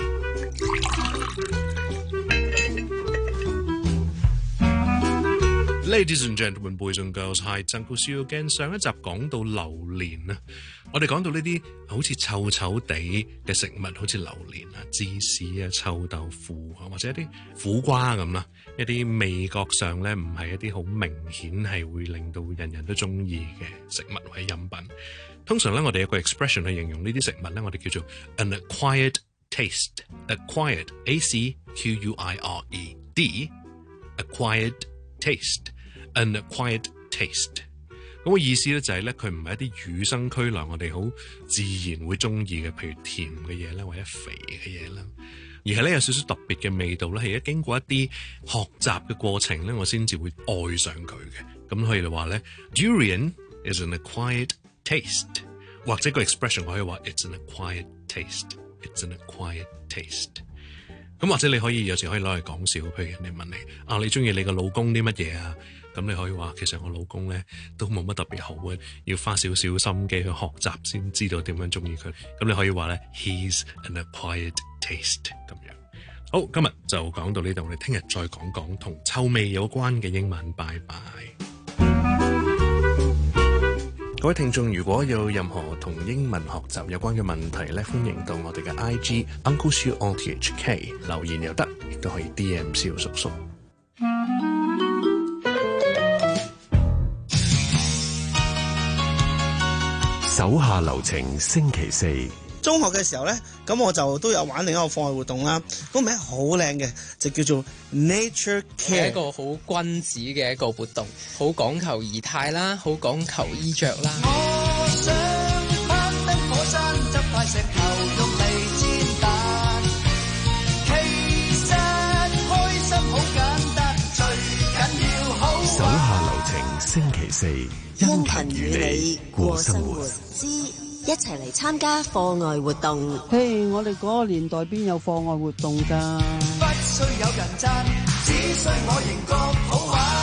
Ladies and gentlemen, boys and girls, hi, Uncle Seal again。上一集講到榴蓮啊，我哋講到呢啲好似臭臭地嘅食物，好似榴蓮啊、芝士啊、臭豆腐啊，或者一啲苦瓜咁啦，一啲味覺上咧唔係一啲好明顯係會令到人人都中意嘅食物或者飲品。通常咧，我哋有個 expression 去形容呢啲食物咧，我哋叫做 an acquired taste。acquired, A C Q U I R E D，acquired taste。An acquired taste， 咁個意思咧就係咧，佢唔係一啲與生俱來我哋好自然會中意嘅，譬如甜嘅嘢啦，或者肥嘅嘢啦，而係咧有少少特別嘅味道咧，係一經過一啲學習嘅過程咧，我先至會愛上佢嘅。咁可以話咧 ，Durian is an acquired taste， 或者個 expression 我可以話 It's an acquired taste，It's an acquired taste。 咁或者你可以有時可以攞嚟講笑，譬如人哋問你啊，你中意你個老公啲乜嘢啊？咁你可以話其實我老公咧都冇乜特別好嘅，要花少少心機去學習先知道點樣中意佢。咁你可以話咧 He's an acquired taste 咁樣。好，今日就講到呢度，我哋聽日再講講同臭味有關嘅英文。拜拜。各位聽眾，如果有任何同英文學習有關嘅問題咧，歡迎到我哋嘅 I G Uncle Siu on T H K 留言又得，亦都可以 D M 蕭叔叔。 手下留情，星期四。 中學嘅時候呢，咁我就都有玩另一個課外活動啦。個名好靚嘅，就叫做 Nature Care， 係一個好君子嘅一個活動，好講求儀態啦，好講求衣着啦。 我想攀登火山，執塊石頭用嚟煎蛋。其實開心好簡單，最緊要好玩。 手下留情，星期四， 因勤與你過生活之一齊嚟參加課外活動。 嘿，我哋嗰個年代邊有課外活動㗎？ 不需有人讚，只需我仍覺好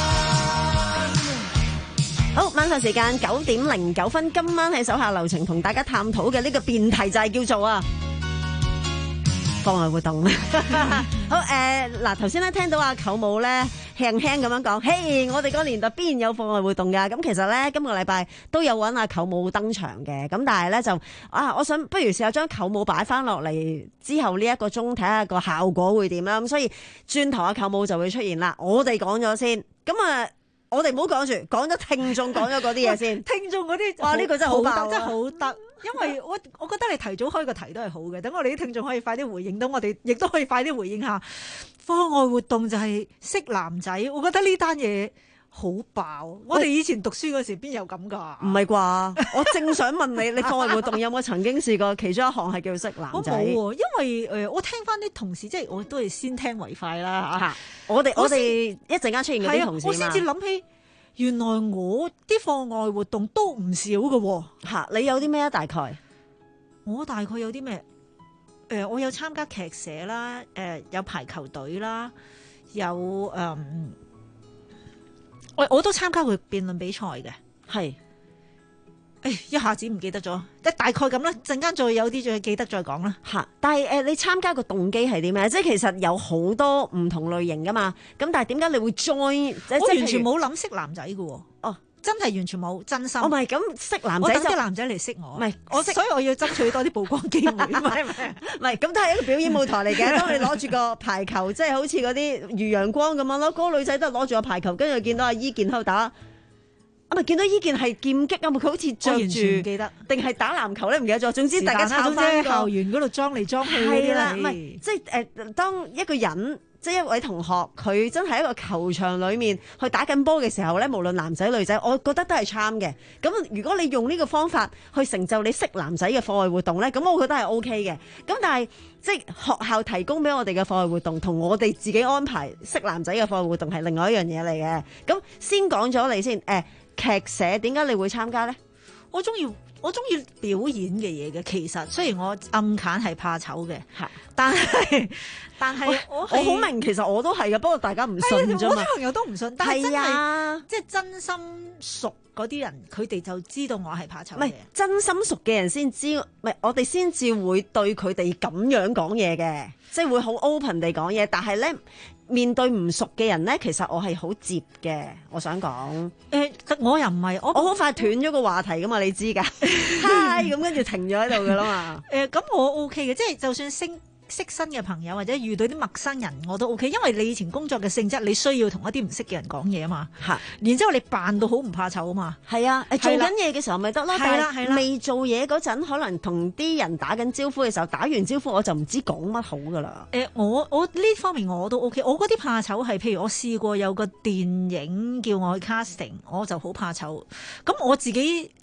玩。 好，晚上時間九點零九分，今晚喺手下留情同大家探討嘅呢個辯題就係叫做啊課外活動。好誒，嗱頭先咧聽到阿舅母咧輕輕咁樣講，嘿，我哋嗰個年代邊有課外活動㗎？咁其實咧今個禮拜都有揾阿舅母登場嘅，咁但係咧就啊，我想不如試下將舅母擺翻落嚟之後呢一個鐘睇下個效果會點啦。咁所以轉頭阿舅母就會出現啦。我哋講咗先，咁啊。我哋唔好講住，講咗聽眾講咗嗰啲嘢先。 聽眾嗰啲， 哇！呢個真係好爆啊， 真係好得。因為我我覺得你提早開個題都係好嘅，等我哋啲聽眾可以快啲回應到我哋，亦都可以快啲回應下課外活動就係識男仔。我覺得呢單嘢好爆。我哋以前讀書嗰時邊有咁㗎？唔係啩？我正想問你，你課外活動有冇曾經試過其中一項係叫識男仔？ 我冇喎，因為誒、呃、我聽翻啲同事，即係我都係先聽為快啦嚇。 我哋我哋一陣間出現嗰啲同事， 我先至諗起。原來我啲課外活動都唔少嘅喎。 嚇，你有啲咩啊？大概我大概有啲咩？誒、呃，我有參加劇社啦，誒、呃，有排球隊啦，有誒、嗯，我我都參加過辯論比賽嘅，係。誒，一下子唔記得咗，即係大概咁啦。陣間再有啲再記得再講啦。 嚇！但係誒、呃，你參加個動機係啲咩？即係其實有好多唔同類型噶嘛。咁但係點解你會 join？ 我完全冇諗識男仔嘅喎。哦，真係完全冇，真心。 我唔係咁識男仔， 我等啲男仔嚟識我。 唔係我識，所以我要爭取多啲曝光機會。唔係唔係， 唔係咁都係一個表演舞台嚟嘅。當你攞住個排球，即係好似嗰啲如陽光咁樣咯。嗰、嗰個女仔都係攞住個排球，跟住見到阿伊健喺度打。啊！咪見到依件係劍擊啊！嘛佢好似着住，記得定係打籃球咧？唔記得咗。總之大家抄翻個校園嗰度裝嚟裝去嗰啲啦。 唔係即係誒、呃，當一個人即係一位同學，佢真係一個球場裡面去打緊波嘅時候咧，無論男仔女仔，我覺得都係 charm 嘅。咁如果你用呢個方法去成就你識男仔嘅課外活動咧，咁我覺得係 O K 嘅。咁但係即係學校提供俾我哋嘅課外活動，同我哋自己安排識男仔嘅課外活動係另外一樣嘢嚟嘅。咁先講咗你先誒。呃劇社點解你會參加呢？ 我中意我中意表演嘅嘢嘅，其實雖然我暗揀係怕醜嘅，但係但係我我好明， 其實我都係嘅，不過大家唔信啫嘛。 我啲朋友都唔信，但係真係、 啊、 即係真心熟嗰啲人，佢哋就知道我係怕醜嘅。 唔係真心熟嘅人先知，唔係我哋先至會對佢哋咁樣講嘢嘅，即係會好 open 地講嘢。但係咧，面對唔熟嘅人咧，其實我係好接嘅。我想講， 誒、呃，我又唔係，我我好快斷咗個話題噶嘛，你知噶，嗨咁跟住停咗喺度噶啦嘛。 誒、呃，咁我 OK 嘅，即係就算升。識新嘅朋友或者遇到啲陌生人我都 OK，因為你以前工作嘅性質，你需要同一啲唔識嘅人講嘢啊嘛。嚇，然之後你扮到好唔怕醜啊嘛。 係啊，誒做緊嘢嘅時候咪得咯。 係啦係啦， 未做嘢嗰陣，可能同啲人打緊招呼嘅時候，打完招呼我就唔知講乜好噶啦。 誒、呃，我我呢方面我都 OK，我嗰啲怕醜係譬如我試過有個電影叫我去 casting，我就好怕醜。咁我自己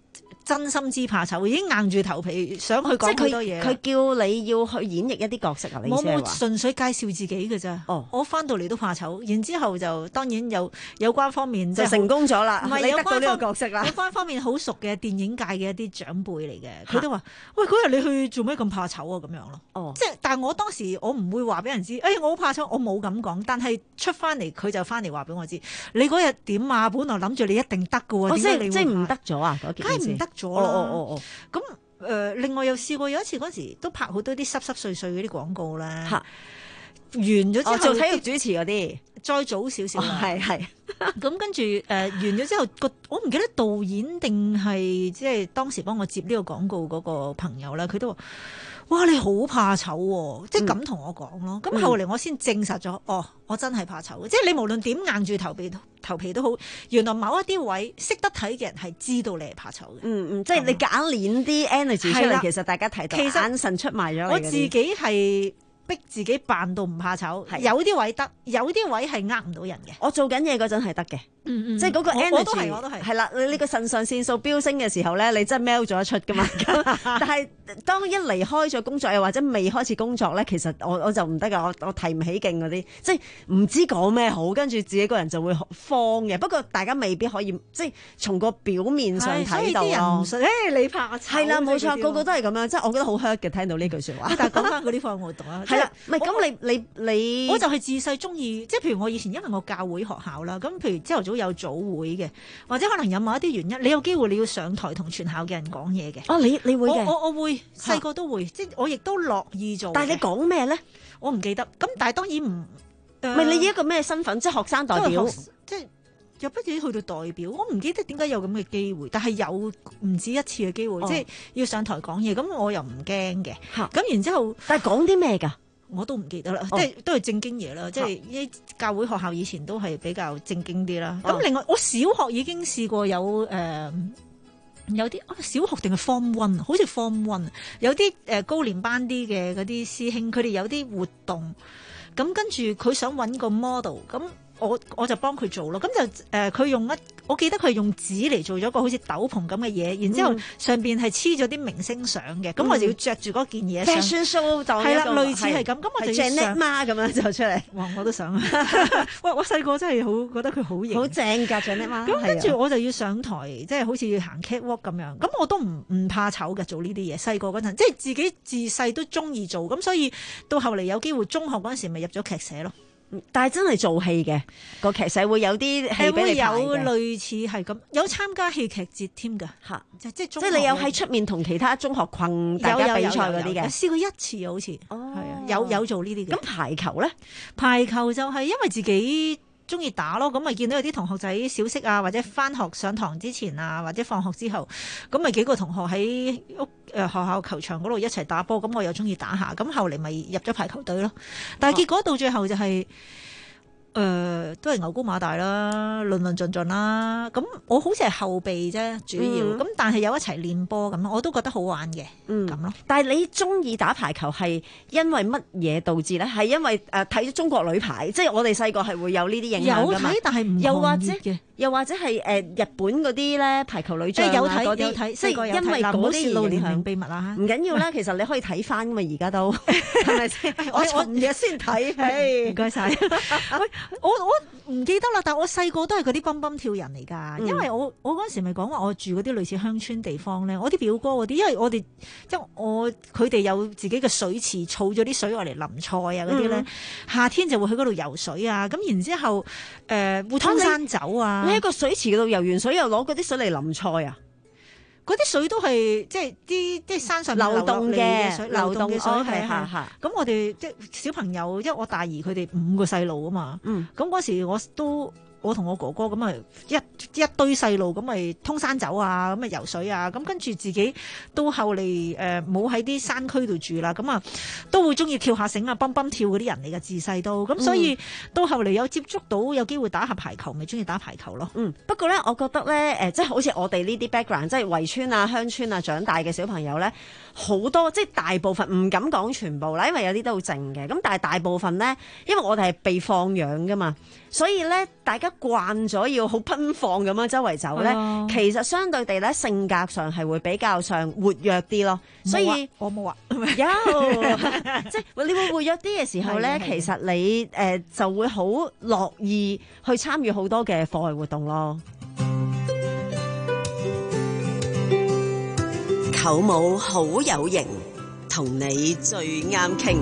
真心知怕醜，已經硬住頭皮想去講好多嘢。 佢叫你要去演繹一啲角色啊？你意思係話？ 我冇純粹介紹自己嘅咋。哦，我翻到嚟都怕醜，然之後就當然有有關方面就成功咗啦。 唔係你得到呢個角色啦。 有關方面好熟嘅電影界嘅一啲長輩嚟嘅，佢都話：喂，嗰日你去做咩咁怕醜啊？咁樣咯。哦，即係但係我當時我唔會話俾人知，誒、哎、我好怕醜，我冇咁講。但係出翻嚟佢就翻嚟話俾我知，你嗰日點啊？本來諗住你一定得嘅喎，點解、哦、你會即係唔得咗啊？嗰件事梗係唔得咗啦。哦哦哦咁誒、呃，另外又試過有一次嗰時都拍好多啲濕濕碎碎嗰啲廣告啦。嚇，完咗之後、哦、做體育主持嗰啲，再早少少啦。係係、哦。咁跟住誒完咗之後，個我唔記得導演定係即係當時幫我接呢個廣告嗰個朋友啦，佢都話：哇，你好怕醜喎、啊！即係咁同我講咯。咁、嗯、後嚟我先證實咗，哦，我真係怕醜。即係你無論點硬住頭皮頭皮都好，原來某一啲位識得睇嘅人係知道你係怕醜嘅。嗯嗯，即係你夾硬練啲 energy 出嚟，其實大家睇到其實眼神出埋咗。我自己係逼自己扮到唔怕醜，有啲位得，有啲位係呃唔到人嘅。我做緊嘢嗰陣係得嘅。嗯嗯，即係嗰個 energy，我都係，我都係，係啦，你呢個腎上腺素飆升嘅時候咧，你真係 mail 咗一出噶嘛。但係當一離開咗工作，又或者未開始工作咧，其實我我就唔得噶，我我提唔起勁嗰啲，即係唔知講咩好，跟住自己個人就會慌嘅。不過大家未必可以即係從個表面上睇到咯。所以啲人唔信，誒你怕醜？係啦，冇錯，個個都係咁樣，即係我覺得好 hurt 嘅，聽到呢句説話。但係講翻嗰啲課外活動啊，係啦，唔係咁你你你，我就係自細中意，即係譬如我以前因為我教會學校啦，咁譬如朝頭早有早會嘅，或者可能有某一啲原因，你有機會你要上台同全校嘅人講嘢嘅。哦，你你會嘅，我我我會細個都會，即係我亦都樂意做。但係你講咩咧？我唔記得。咁但係當然唔，唔、呃、係你以一個咩身份？即係學生代表，即係又不至於去到代表。我唔記得點解有咁嘅機會，但係有唔止一次嘅機會，哦、即係要上台講嘢。咁我又唔驚嘅。咁然之後，但係講啲咩㗎？我都唔記得啦，哦、即係都係正經嘢啦，即係啲教會學校以前都係比較正經啲啦。咁、哦、另外，我小學已經試過有誒、呃、有啲小學定係 Form One， 好似 Form One 有啲誒高年班啲嘅嗰啲師兄，佢哋有啲活動，咁跟住佢想揾個 model，咁我我就幫佢做咯。咁就誒佢、呃、用一。我記得佢用紙嚟做咗個好似斗篷咁嘅嘢，然之後上邊係黐咗啲明星相嘅，咁、嗯、我就要着住嗰件嘢。Fashion show 就係啦，類似係咁，咁我就要 Janet Ma 咁樣就出嚟。哇！我都想啊！喂，我細個真係好覺得佢好型，好正㗎 Janet Ma。咁跟住我就要上台，即係好似要行 catwalk 咁樣。咁我都唔唔怕醜嘅，做呢啲嘢。細個嗰陣，即係自己自細都中意做，咁所以到後嚟有機會，中學嗰陣時咪入咗劇社咯。但係真係做戲嘅個劇社會有啲戲俾你排嘅，會有類似係咁，有參加戲劇節添㗎嚇，即係即係你有喺出面同其他中學群大家比賽嗰啲嘅，試過一次好似，哦，係啊，有有做呢啲嘅。咁排球咧？排球就係因為自己中意打咯，咁咪見到有啲同學仔小息啊，或者返學上堂之前啊，或者放學之後，咁咪幾個同學喺屋誒學校球場嗰度一齊打波，咁我又中意打下，咁後嚟咪入咗排球隊咯。但係結果到最後就係、是。誒、呃、都係牛高馬大啦，論論盡盡啦。咁我好似係後備啫，主要咁、嗯，但係有一齊練波咁，我都覺得好玩嘅。嗯，咁咯。但係你中意打排球係因為乜嘢導致咧？係因為誒睇咗中國女排，即係我哋細個係會有呢啲影響㗎嘛。有睇，但係唔又或者嘅，又或者係誒、呃、日本嗰啲咧排球女將啊嗰啲，即係因為嗰啲露年齡秘密啦。唔緊要啦，其實你可以睇翻㗎嘛，而家都係咪先？我尋日先睇，唔該晒。我我唔記得啦，但係我細個都係嗰啲蹦蹦跳人嚟㗎、嗯，因為我我嗰陣時咪講話我住嗰啲類似鄉村地方咧，我啲表哥嗰啲，因為我哋即係我佢哋有自己嘅水池，儲咗啲水落嚟淋菜啊嗰啲咧，夏天就會去嗰度游水啊，咁然之後誒、呃、會通山走啊，你喺個水池嗰度游完水又攞嗰啲水嚟淋菜啊？嗰啲水都係即係啲即係山上流動嘅水，流動嘅水係係係。咁我哋即係小朋友，因為我大姨佢哋五個細路啊嘛。嗯。咁嗰時我都我同我哥哥咁咪一一堆細路咁咪通山走啊，咁咪游水啊。咁跟住自己到後嚟誒冇喺啲山區度住啦，咁啊都會中意跳下繩啊，蹦蹦跳嗰啲人嚟嘅，自細都。咁所以到後嚟有接觸到有機會打下排球，咪中意打排球咯。嗯。不過咧，我覺得咧誒，即係好似我哋呢啲 background，即係圍村啊、鄉村啊長大嘅小朋友咧，好多即係大部分唔敢講全部啦，因為有啲都好靜嘅。咁但係大部分咧，因為我哋係被放養噶嘛，所以咧大家慣咗要好奔放咁樣周圍走咧， 啊其實相對地咧性格上係會比較上活躍啲咯。所以我冇啊， 有即係你會活躍啲嘅時候咧， 係嘅係嘅其實你誒、呃、就會好樂意去參與好多嘅課外活動咯。 舅母好有型，同你最啱傾。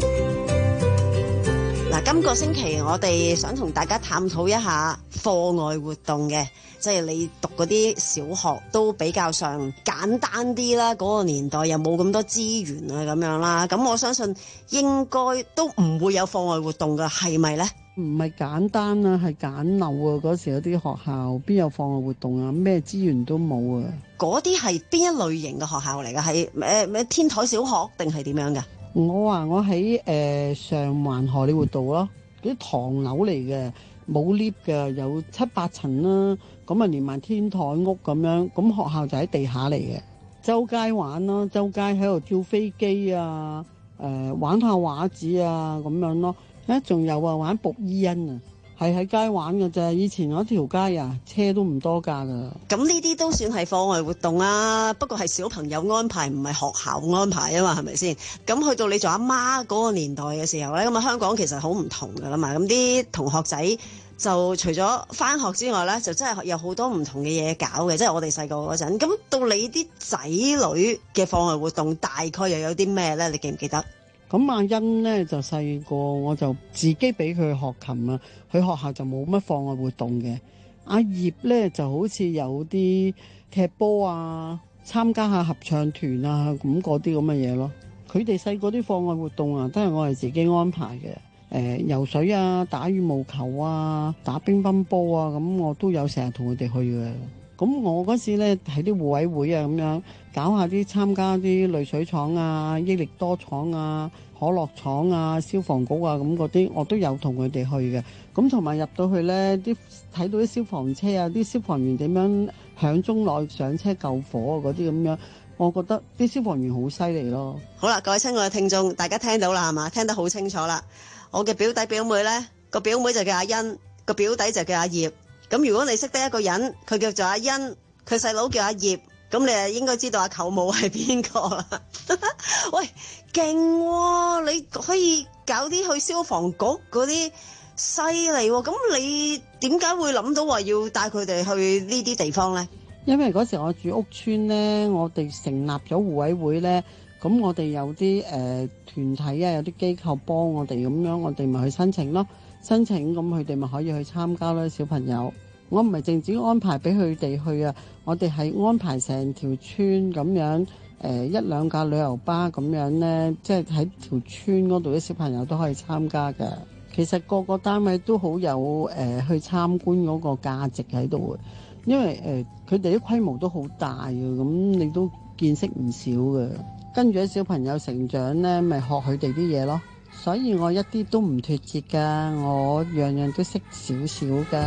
嗱，今個星期我哋想同大家探討一下課外活動嘅，即係你讀嗰啲小學都比較上簡單啲啦，嗰個年代又冇咁多資源啊咁樣啦，咁我相信應該都唔會有課外活動㗎，係咪呢？ 唔係簡單啊，係簡陋啊！嗰時有啲學校邊有課外活動啊？咩資源都冇啊！ 嗰啲係邊一類型嘅學校嚟㗎？係誒咩天台小學定係點樣㗎？ 我話我喺誒、呃、上環荷里活道咯，嗰啲唐樓嚟嘅，冇 lift 嘅，有七八層啦，咁啊連埋天台屋咁樣，咁學校就喺地下嚟嘅，周街玩咯，周街喺度跳飛機啊，誒、呃、玩下畫紙啊咁樣咯。咧仲有啊，玩卜伊恩啊，係喺街玩嘅啫。以前嗰條街啊，車都唔多架噶。 咁呢啲都算係課外活動啊，不過係小朋友安排，唔係學校安排啊嘛，係咪先？咁去到你做阿媽嗰個年代嘅時候咧，咁啊香港其實好唔同噶啦嘛。咁啲同學仔就除咗返學之外咧，就真係有好多唔同嘅嘢搞嘅，即係我哋細個嗰陣。咁到你啲仔女嘅課外活動，大概又有啲咩咧？你記唔記得？ 咁阿欣咧就細個，我就自己俾佢學琴啊。佢學校就冇乜課外活動嘅。阿葉咧就好似有啲踢波啊，參加下合唱團啊，咁嗰啲咁嘅嘢咯。佢哋細個啲課外活動啊，都係我哋自己安排嘅。誒、呃，游水啊，打羽毛球啊，打乒乓波啊，咁我都有成日同佢哋去嘅。咁我嗰時咧喺啲互委會啊咁樣搞下啲參加啲濾水廠啊、益力多廠啊、可樂廠啊、消防局啊咁嗰啲，我都有同佢哋去嘅。咁同埋入到去咧，啲睇到啲消防車啊、啲消防員點樣響鐘內上車救火啊嗰啲咁樣，我覺得啲消防員好犀利咯。 好啦，各位親愛嘅聽眾，大家聽到啦係嘛？聽得好清楚啦。我嘅表弟表妹咧，個表妹就叫阿欣，個表弟就叫阿葉。咁如果你識得一個人，佢叫做阿欣，佢細佬叫阿葉，咁你啊應該知道阿舅母係邊個啦。喂，勁喎！你可以搞啲去消防局嗰啲，犀利喎！咁你點解會諗到話要帶佢哋去呢啲地方呢？ 因為嗰時我住屋村呢，我哋成立咗互委會呢，咁我哋有啲誒、呃、團體啊，有啲機構幫我哋咁樣，我哋咪去申請咯。申請咁佢哋咪可以去參加咯，小朋友。我唔係淨止安排俾佢哋去啊，我哋係安排成條村咁樣，誒、呃、一兩架旅遊巴咁樣呢，即係喺條村嗰度啲小朋友都可以參加嘅。其實個個單位都好有誒、呃、去參觀嗰個價值喺度嘅，因為誒佢哋啲規模都好大嘅，咁你都見識唔少嘅。跟住啲小朋友成長呢，咪學佢哋啲嘢咯。所以我一啲都唔脫節㗎，我樣樣都識少少㗎。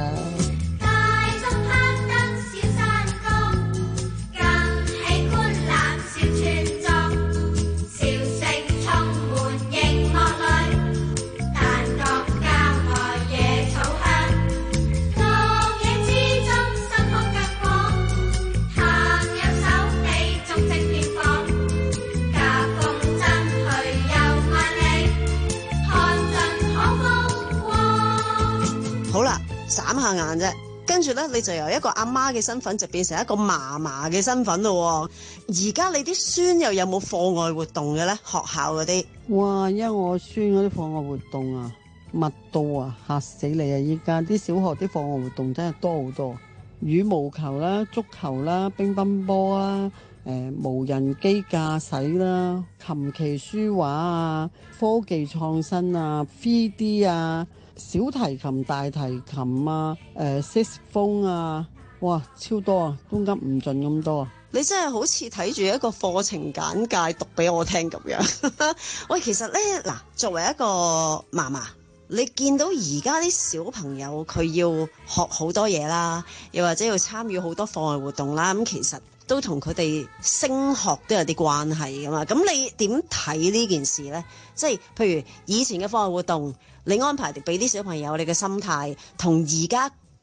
眨下眼啫，跟住咧你就由一個阿媽嘅身份就變成一個嫲嫲嘅身份咯。而家你啲孫又有冇課外活動嘅咧？學校嗰啲， 哇！因為我孫嗰啲課外活動啊，密到啊嚇死你啊！依家啲小學啲課外活動真係多好多，羽毛球啦、足球啦、乒乓波啦、誒、呃、無人機駕駛啦、琴棋書畫啊、科技創新啊、三 D 啊。小提琴、大提琴啊，誒 saxophone 啊，哇，超多啊，都噏唔盡咁多啊！ 你真係好似睇住一個課程簡介讀俾我聽咁樣。喂，其實咧嗱，作為一個嫲嫲，你見到而家啲小朋友佢要學好多嘢啦，又或者要參與好多課外活動啦，咁其實都同佢哋升學都有啲關係噶嘛。咁你點睇呢件事呢？即係譬如以前嘅課外活動，你安排俾啲小朋友，你嘅心態同而家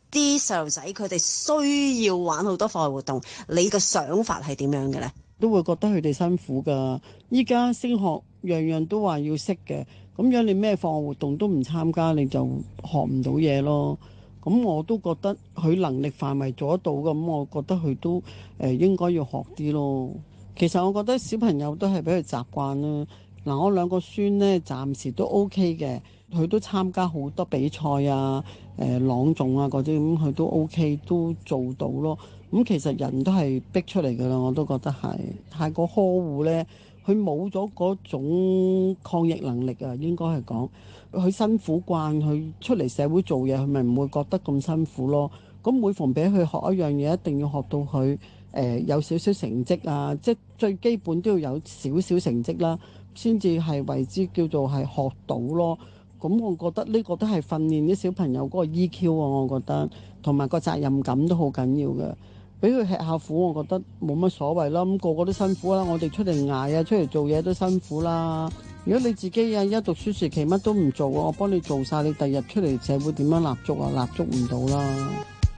啲細路仔佢哋需要玩好多課外活動，你個想法係點樣嘅咧？ 都會覺得佢哋辛苦㗎。依家升學樣樣都話要識嘅，咁樣你咩課外活動都唔參加，你就學唔到嘢咯。咁我都覺得佢能力範圍做得到嘅，咁我覺得佢都誒、呃、應該要學啲咯。其實我覺得小朋友都係俾佢習慣啦。嗱，我兩個孫呢，暫時都 OK 嘅，佢都參加好多比賽啊、誒、呃、朗誦啊嗰啲，咁佢都 OK，都做到咯。咁其實人都係逼出嚟㗎啦，我都覺得係太過呵護呢，佢冇咗嗰種抗逆能力啊，應該係講佢辛苦慣，佢出嚟社會做嘢，佢咪唔會覺得咁辛苦咯。咁每逢俾佢學一樣嘢，一定要學到佢誒、呃、有少少成績啊，即係最基本都要有少少成績啦，先至係為之叫做係學到咯。咁我覺得呢個都係訓練啲小朋友嗰個 E Q 啊，我覺得同埋個責任感都好緊要嘅。俾佢吃下苦，我覺得冇乜所謂啦。咁個個都辛苦啦，我哋出嚟捱啊，出嚟做嘢都辛苦啦。如果你自己啊，一讀書時期乜都唔做啊，我幫你做晒，你第日出嚟社會點樣立足啊？立足唔到啦。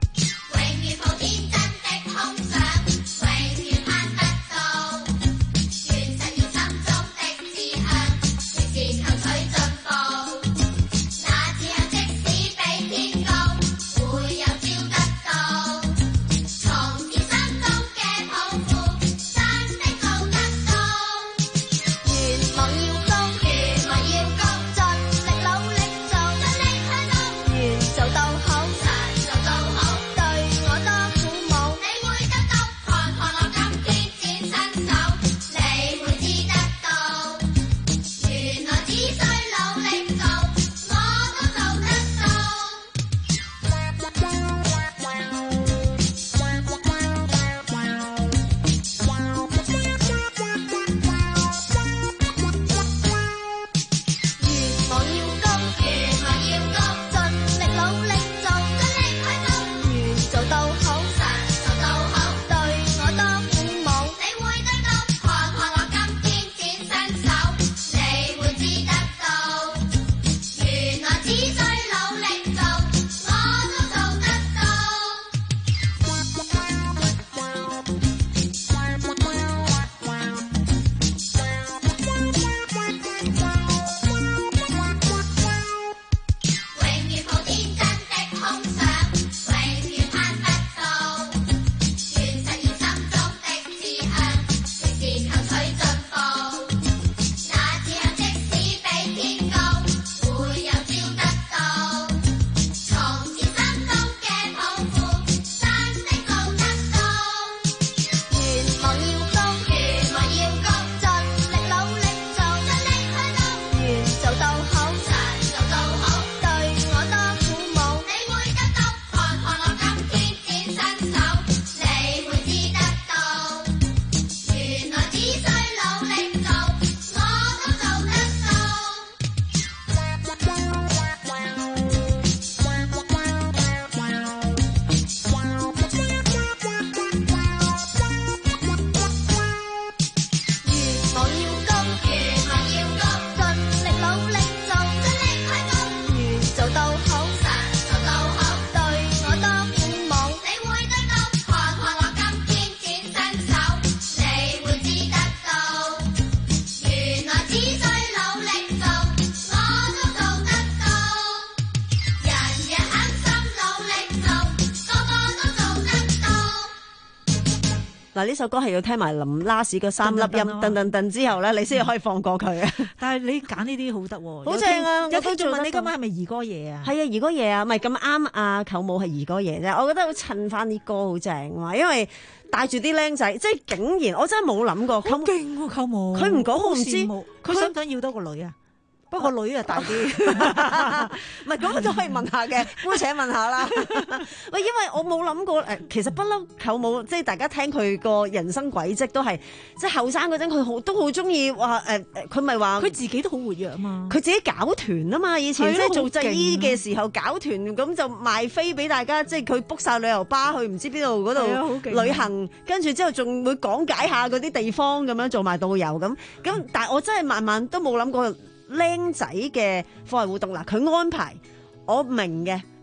嗱，呢首歌係要聽埋林拉士個三粒音噔噔噔之後咧，你先可以放過佢啊！ 但係你揀呢啲好得喎， 好正啊！ 有聽眾問你今晚係咪兒歌夜啊？ 係啊，兒歌夜啊，唔係咁啱啊！舅母係兒歌夜啫，我覺得好襯翻啲歌好正啊，因為帶住啲僆仔，即係竟然我真係冇諗過， 好勁喎舅母！ 佢唔講好唔知， 佢想唔想要多個女啊？不過女啊大啲， 唔係咁都可以問下嘅，姑且問下啦。喂，因為我冇諗過誒，其實不嬲舅母，即係大家聽佢個人生軌跡都係，即係後生嗰陣佢好都好中意話誒誒，佢咪話佢自己都好活躍啊嘛， 佢自己搞團啊嘛，以前即係做製衣嘅時候搞團，咁就賣飛俾大家，即係佢 book 晒旅遊巴去唔知邊度嗰度旅行，跟住之後仲會講解下嗰啲地方咁樣做埋導遊咁，咁但係我真係萬萬都冇諗過。僆仔嘅課外活動嗱，佢安排我明嘅，但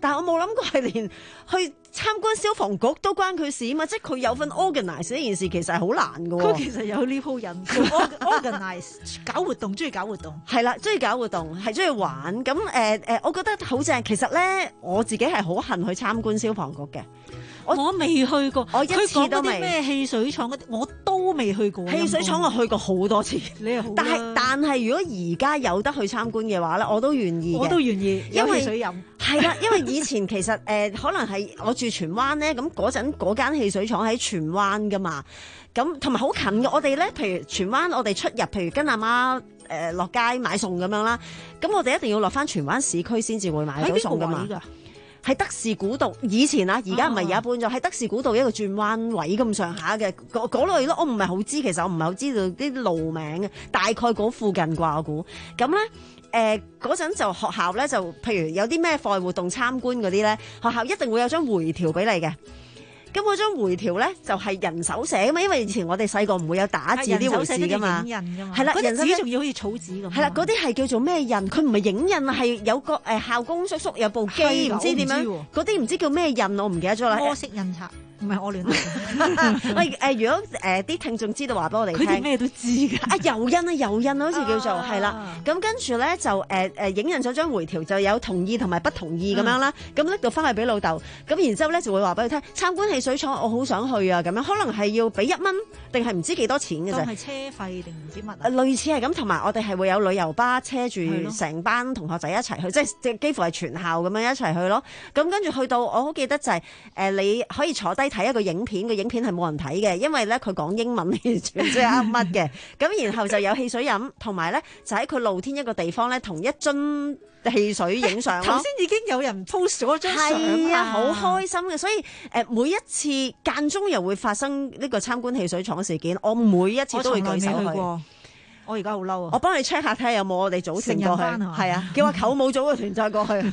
但係我冇諗過係連去參觀消防局都關佢事啊嘛，即係佢有份 organize 呢件事，其實係好難㗎喎。 佢其實有呢鋪人 organize 搞活動，中意搞活動。 係啦，中意搞活動，係中意玩。咁誒誒，我覺得好正。其實咧，我自己係好恨去參觀消防局嘅。 我我未去過， 我一次都未。 咩汽水廠嗰啲我都未去過。 汽水廠我去過好多次， 你又好。 但係但係如果而家有得去參觀嘅話咧，我都願意嘅。 我都願意，有汽水飲。 係啦，因為以前其實誒、呃、可能係我住荃灣咧，咁嗰陣嗰間汽水廠喺荃灣噶嘛，咁同埋好近嘅。我哋咧，譬如荃灣，我哋出入，譬如跟阿媽誒落街買餸咁樣啦，咁我哋一定要落翻荃灣市區先至會買到餸噶嘛。喺德士古道，以前啊，而家唔係而家搬咗，喺德士古道一個轉彎位咁上下嘅嗰嗰類咯。我唔係好知，其實我唔係好知道啲路名嘅，大概嗰附近啩我估。咁咧誒嗰陣就學校咧就譬如有啲咩課外活動參觀嗰啲咧，學校一定會有張回條俾你嘅。咁嗰張回條咧就係人手寫噶嘛，因為以前我哋細個唔會有打字啲回事噶嘛，係啦，人手紙仲要好似草紙咁。 係啦，嗰啲係叫做咩印？佢唔係影印啊，係有個誒校工叔叔有部機，唔知點樣，嗰啲唔知叫咩印，我唔記得咗啦。 摩式印刷。唔係我亂喂誒、呃，如果誒啲、呃、聽眾知道話俾我哋聽， 佢哋咩都知㗎。 啊油印啊油印好似叫做係啦。咁、啊、跟住咧就誒誒影印咗張回條，就有同意同埋不同意咁樣啦。咁拎到翻去俾老豆。咁然之後咧就會話俾佢聽，參觀汽水廠我好想去啊咁樣，可能係要俾一蚊定係唔知幾多錢嘅啫。 當係車費定唔知乜、啊？ 類似係咁，同埋我哋係會有旅遊巴車住成班同學仔一齊去，即係即係幾乎係全校咁樣一齊去咯。咁跟住去到我好記得就係、是、誒、呃、你可以坐低睇一個影片，個影片係冇人睇嘅，因為咧佢講英文，完全唔知啱乜嘅。咁然後就有汽水飲，同埋咧就喺佢露天一個地方咧，同一樽汽水影相咯。 頭先已經有人 post 咗張相， 係啊，好開心嘅。所以誒，每一次間中又會發生呢個參觀汽水廠事件，我每一次都會舉手去。 我而家好嬲啊！ 我幫你 check 下睇下有冇我哋組成過去，係啊，叫阿舅母組嘅團再過去。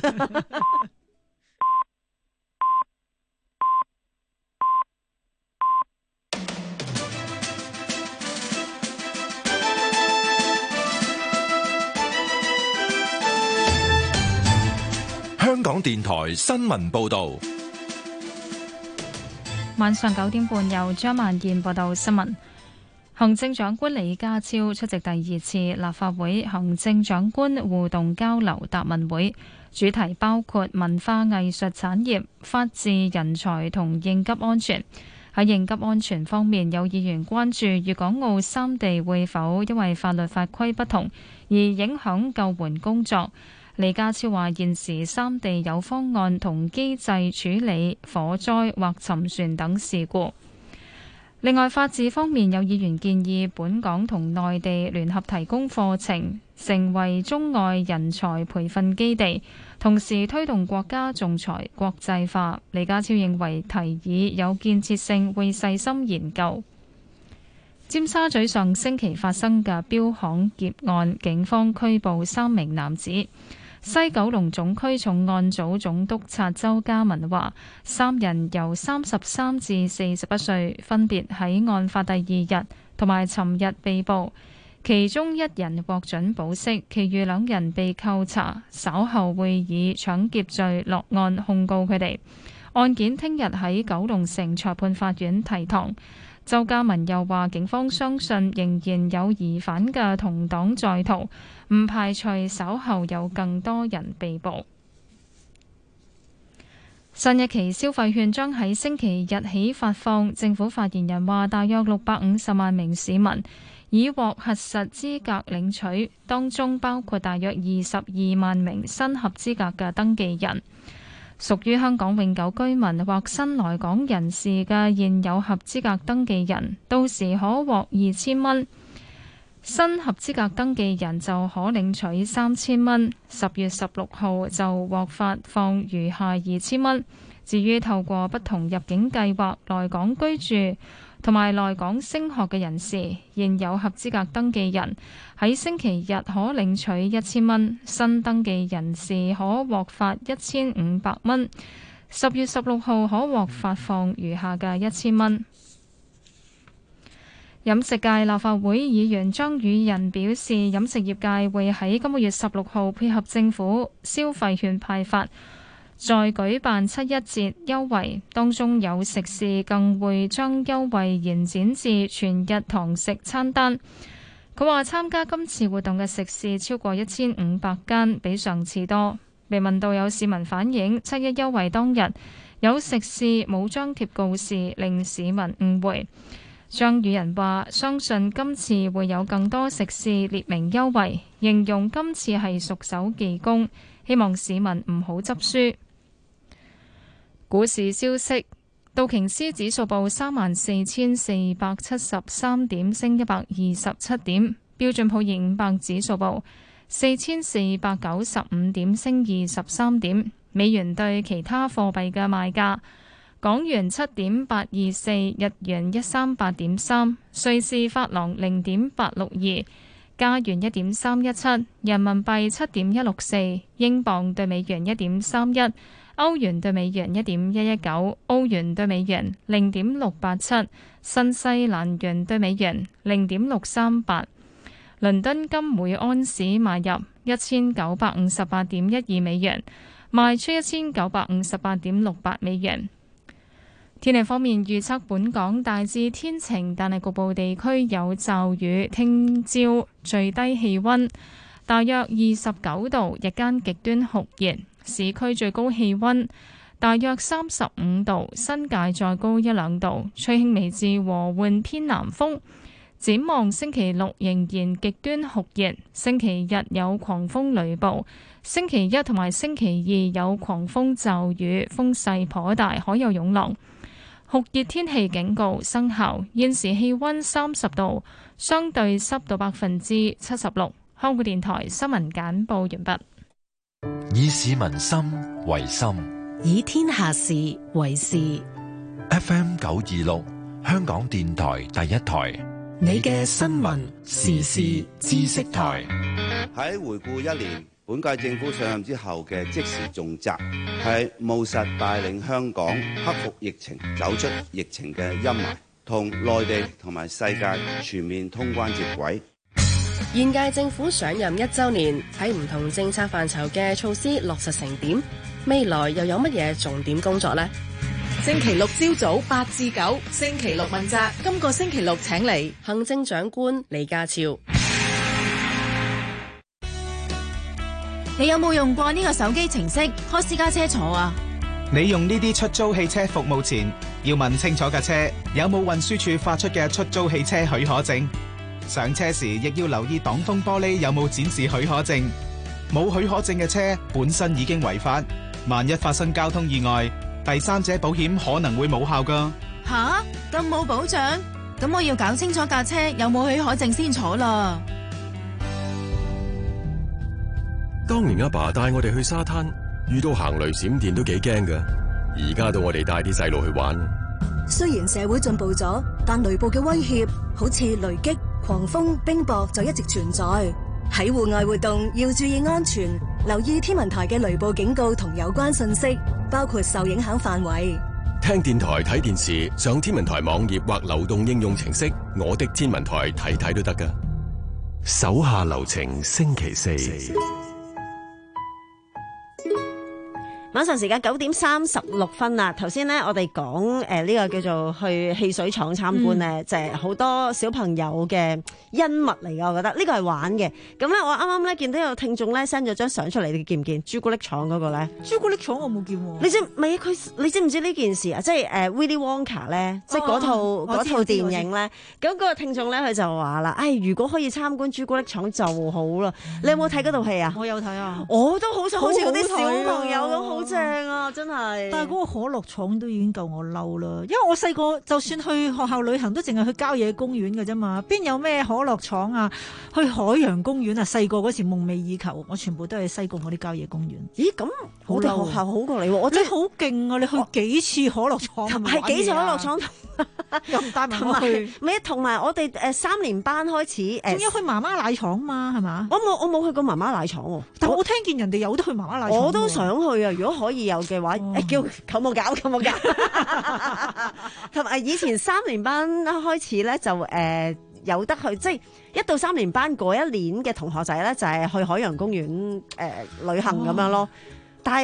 香港電台新聞報道， 晚上九點半由張萬燕報道新聞。行政長官李家超出席第二次立法會行政長官互動交流答問會，主題包括文化藝術產業、法治、人才同應急安全。喺應急安全方面，有議員關注粵港澳三地會否因為法律法規不同而影響救援工作。李家超話：現時三地有方案同機制處理火災或沉船等事故。另外，法治方面有議員建議本港同內地聯合提供課程，成為中外人才培訓基地，同時推動國家仲裁國際化。李家超認為提議有建設性，會細心研究。尖沙咀上星期發生嘅錶行劫案，警方拘捕三名男子。西九龍總區重案組總督察周家文話，三人由三十三至四十一歲，分別喺案發第二日同埋尋日被捕，其中一人獲准保釋，其餘兩人被扣查，稍後會以搶劫罪落案控告佢哋。案件聽日喺九龍城裁判法院提堂。周家文又話，警方相信仍然有疑犯嘅同黨在逃，唔排除稍後有更多人被捕。新一期消費券將喺星期日起發放，政府發言人話，大約六百五十萬名市民已獲核實資格領取，當中包括大約二十二萬名新合資格嘅登記人。屬於香港永久居民或新來港人士嘅現有合資格登記人，到時可獲二千蚊；新合資格登記人就可領取三千蚊。十月十六號就獲發放餘下二千蚊。至於透過不同入境計劃來港居住同埋來港升學嘅人士，現有合資格登記人喺星期日可領取一千蚊，新登記人士可獲發一千五百蚊。十月十六號可獲發放餘下嘅一千蚊。飲食界立法會議員張宇人表示，飲食業界會喺今個月十六號配合政府消費券派發， 再舉辦七一節優惠，當中有食肆更會將優惠延展至全日堂食餐單。佢話參加今次活動嘅食肆超過一千五百間，比上次多。被問到有市民反映七一優惠當日有食肆冇張貼告示，令市民誤會。張宇人話相信今次會有更多食肆列明優惠，形容今次係熟手技工，希望市民唔好執輸。股市消息，道瓊斯指數報三萬四千四百七十三點，升一百二十七點；標準普爾五百指數報四千四百九十五點，升二十三點。美元對其他貨幣嘅賣價：港元七點八二四，日元一三八點三，瑞士法郎零點八六二，加元一點三一七，人民幣七點一六四，英鎊對美元一點三一。歐元對美元一點一一九，澳元對美元零點六八七，新西蘭元對美元零點六三八。倫敦金每安士買入一千九百五十八點一二美元，賣出一千九百五十八點六八美元。天氣方面預測，本港大致天晴，但係局部地區有驟雨。聽朝最低氣溫大約二十九度，日間極端酷熱。市區最高氣溫大約三十五度，新界再高一兩度，吹輕微至和緩偏南風。展望星期六仍然極端酷熱，星期日有狂風雷暴，星期一同埋星期二有狂風驟雨，風勢頗大，可有湧浪。酷熱天氣警告生效，現時氣溫三十度，相對濕度百分之七十六。香港電台新聞簡報完畢。 以市民心為心， 以天下事為事。 F M 九二六，香港電台第一台， 你嘅新聞時事知識台。 喺回顧一年，本屆政府上任之後嘅即時重責，係務實帶領香港克服疫情，走出疫情嘅陰霾，同內地同埋世界全面通關接軌。 現屆政府上任一週年，喺唔同政策範疇嘅措施落實成點？未來又有乜嘢重點工作呢？ 星期六朝早八至九，星期六問責。今個星期六請嚟行政長官李家超。 你有冇用過呢個手機程式開私家車坐啊？ 你用呢啲出租汽車服務前，要問清楚架車有冇運輸署發出嘅出租汽車許可證。上車時亦要留意擋風玻璃有冇展示許可證，冇許可證嘅車本身已經違法，萬一發生交通意外，第三者保險可能會冇效㗎。 吓，咁冇保障？咁我要搞清楚架車有冇許可證先坐啦。 當年阿爸帶我哋去沙灘，遇到行雷閃電都幾驚㗎，而家到我哋帶啲細路去玩。 雖然社會進步咗，但雷暴嘅威脅好似雷擊、狂風、冰雹就一直存在。喺戶外活動要注意安全，留意天文台嘅雷暴警告同有關信息，包括受影響範圍。 聽電台睇電視，上天文台網頁或流動應用程式《我的天文台》睇睇都得㗎。 手下留情，星期四。 晚上時間九點三十六分啦。頭先咧，我哋講誒呢個叫做去汽水廠參觀咧，嗯、就係好多小朋友嘅恩物嚟嘅。我覺得呢個係玩嘅。咁咧，我啱啱咧見到有聽眾咧 send 咗張相出嚟，你見唔見？朱古力廠嗰個咧？ 朱古力廠我冇見喎。 你知唔係佢？你知唔知呢件事啊？即係誒 Willy Wonka 咧，即係嗰套嗰套電影咧。咁嗰個聽眾咧，佢就話啦：，唉、哎，如果可以參觀朱古力廠就好啦。嗯、你有冇睇嗰套戲啊？ 我有睇啊。 我都好想好似嗰啲小朋友咁好。正啊，真係！ 但係嗰個可樂廠都已經夠我嬲啦，因為我細個就算去學校旅行都淨係去郊野公園嘅啫嘛，邊有咩可樂廠啊？去海洋公園啊！細個嗰時夢寐以求，我全部都係西貢嗰啲郊野公園。 咦？咁我哋學校好過你喎！我真係好勁啊！你去幾次可樂廠？ 係幾次可樂廠？ 又唔帶埋我去？ 唔係，同埋我哋誒三年班開始誒， 仲要去媽媽奶廠嘛？係嘛？ 我冇我冇去過媽媽奶廠喎， 但我聽見人哋有得去媽媽奶廠。 我都想去啊！如果可以有嘅話，哦、叫舅母搞舅母搞。同埋以前三年班開始咧，就誒、呃、有得去，即係一到三年班嗰一年嘅同學仔咧，就係、是、去海洋公園誒、呃、旅行咁樣咯。哦、但係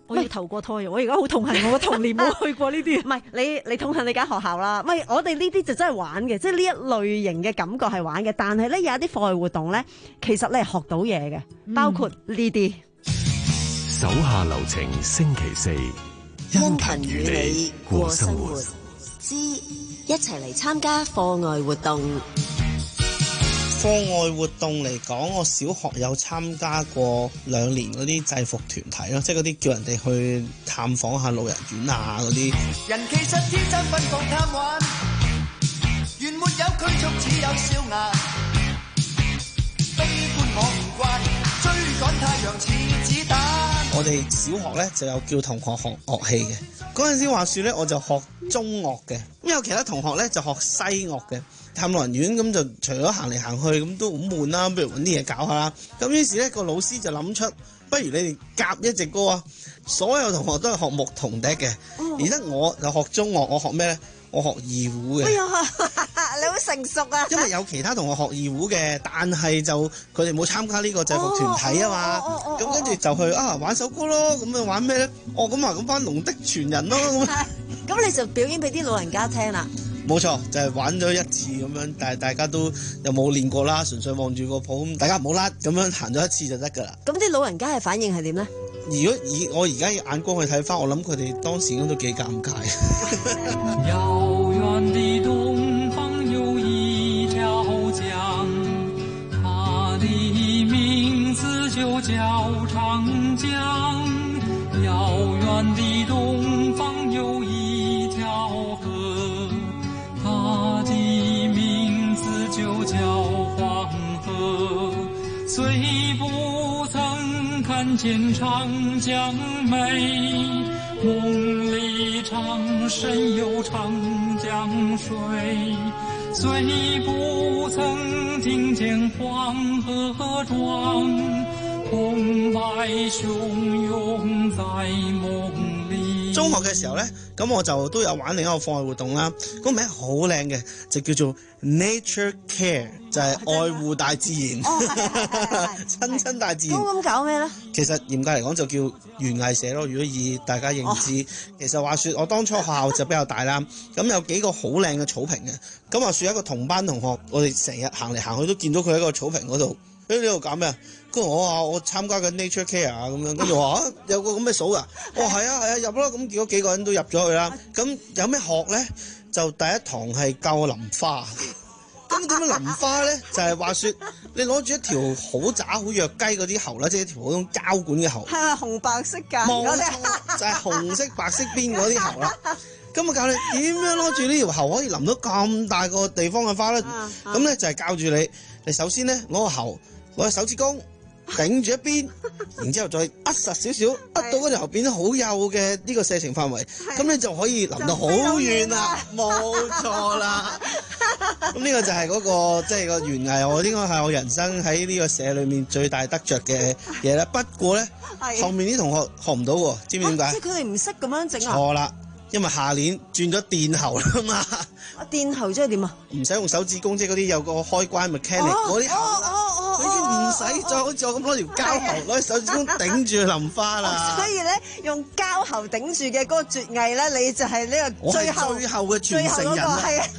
我要投過胎，我而家好痛恨我個童年冇去過呢啲。 唔係你你痛恨你間學校啦，唔係我哋呢啲就真係玩嘅，即係呢一類型嘅感覺係玩嘅。但係咧有一啲課外活動咧，其實你係學到嘢嘅，包括呢啲。 手下留情，星期四， 因勤與你過生活之一齊嚟參加課外活動。 課外活動嚟講，我小學有參加過兩年嗰啲制服團體咯，即係嗰啲叫人哋去探訪下老人院啊嗰啲。 人其實天真奔放貪玩，原沒有拘束，只有笑顏。悲觀我唔慣，追趕太陽似子彈。 我哋小學咧就有叫同學學樂器嘅，嗰陣時話説咧我就學中樂嘅，咁有其他同學咧就學西樂嘅。探老人院咁就除咗行嚟行去咁都好悶啦，不如揾啲嘢搞下啦。咁於是咧個老師就諗出，不如你哋夾一隻歌啊！所有同學都係學牧童笛嘅，哦、而得我就學中樂，我學咩咧？我學二胡嘅。 哎呀，你好成熟啊！ 因為有其他同學學二胡嘅，但係就佢哋冇參加呢個制服團體啊嘛。咁跟住就去啊玩首歌咯。咁啊玩咩咧？哦咁啊咁翻龍的傳人咯。 咁你就表演俾啲老人家聽啦。 冇錯，就係、是、玩咗一次咁樣，但係大家都又冇練過啦，純粹望住個譜，大家唔好甩咁樣彈咗一次就得㗎啦。 咁啲老人家嘅反應係點咧？ 如果以我而家嘅眼光去睇翻，我諗佢哋當時應該都幾尷尬。 遙遠的東方有一條江，它的名字就叫長江。遙遠的東方有一條河。它的名字就叫黃河，雖不曾看見長江美，夢裏常神遊長江水，雖不曾聽見黃河壯，澎湃洶湧在夢裏。 中學嘅時候呢，咁我就都有玩另一個課外活動啦。個名好靚嘅，就叫做 Nature Care， 就係愛護大自然，親親大自然。 咁咁搞咩呢？ 其實嚴格嚟講就叫園藝社咯。如果以大家認知，哦、其實話說我當初學校就比較大啦，咁有幾個好靚嘅草坪嘅。咁話說一個同班同學，我哋成日行嚟行去都見到佢喺個草坪嗰度。誒呢度搞咩啊？跟住我話我參加緊 Nature Care 啊咁樣，跟住話啊有個咁嘅數噶，我話係啊係啊入啦，咁結果幾個人都入咗去啦。咁有咩學咧？就第一堂係教我淋花。咁點樣淋花咧？就係、是、話説你攞住一條好渣好弱雞嗰啲喉啦，即係一條嗰種膠管嘅喉。 係啊，紅白色㗎。 冇錯，就係、是、紅色白色邊嗰啲喉啦。咁啊教你點樣攞住呢條喉可以淋到咁大個地方嘅花咧？咁咧、啊啊、就係教住你，你首先咧攞個喉。攞個手指公頂住一邊，然之後再扼實少少，扼到嗰條喉變得好幼嘅呢個射程範圍，咁你就可以淋到好遠啦，冇錯啦。咁呢個就係嗰、嗰個即係、即係、個園藝，我應該係我人生喺呢個社裏面最大得着嘅嘢啦。不過咧，後面啲同學學唔到喎，知唔知點解、啊？ 即係佢哋唔識咁樣整啊？ 錯啦，因為下年轉咗電喉啦嘛。 電喉即係點啊？唔使用，用手指公，即係嗰啲有個開關 mechanic 嗰啲喉啦。佢已經唔使再好似我咁攞條膠喉攞手指公頂住淋花啦。 所以咧，用膠喉頂住嘅嗰個絕藝咧，你就係呢個最後最後嘅傳承人啦。 係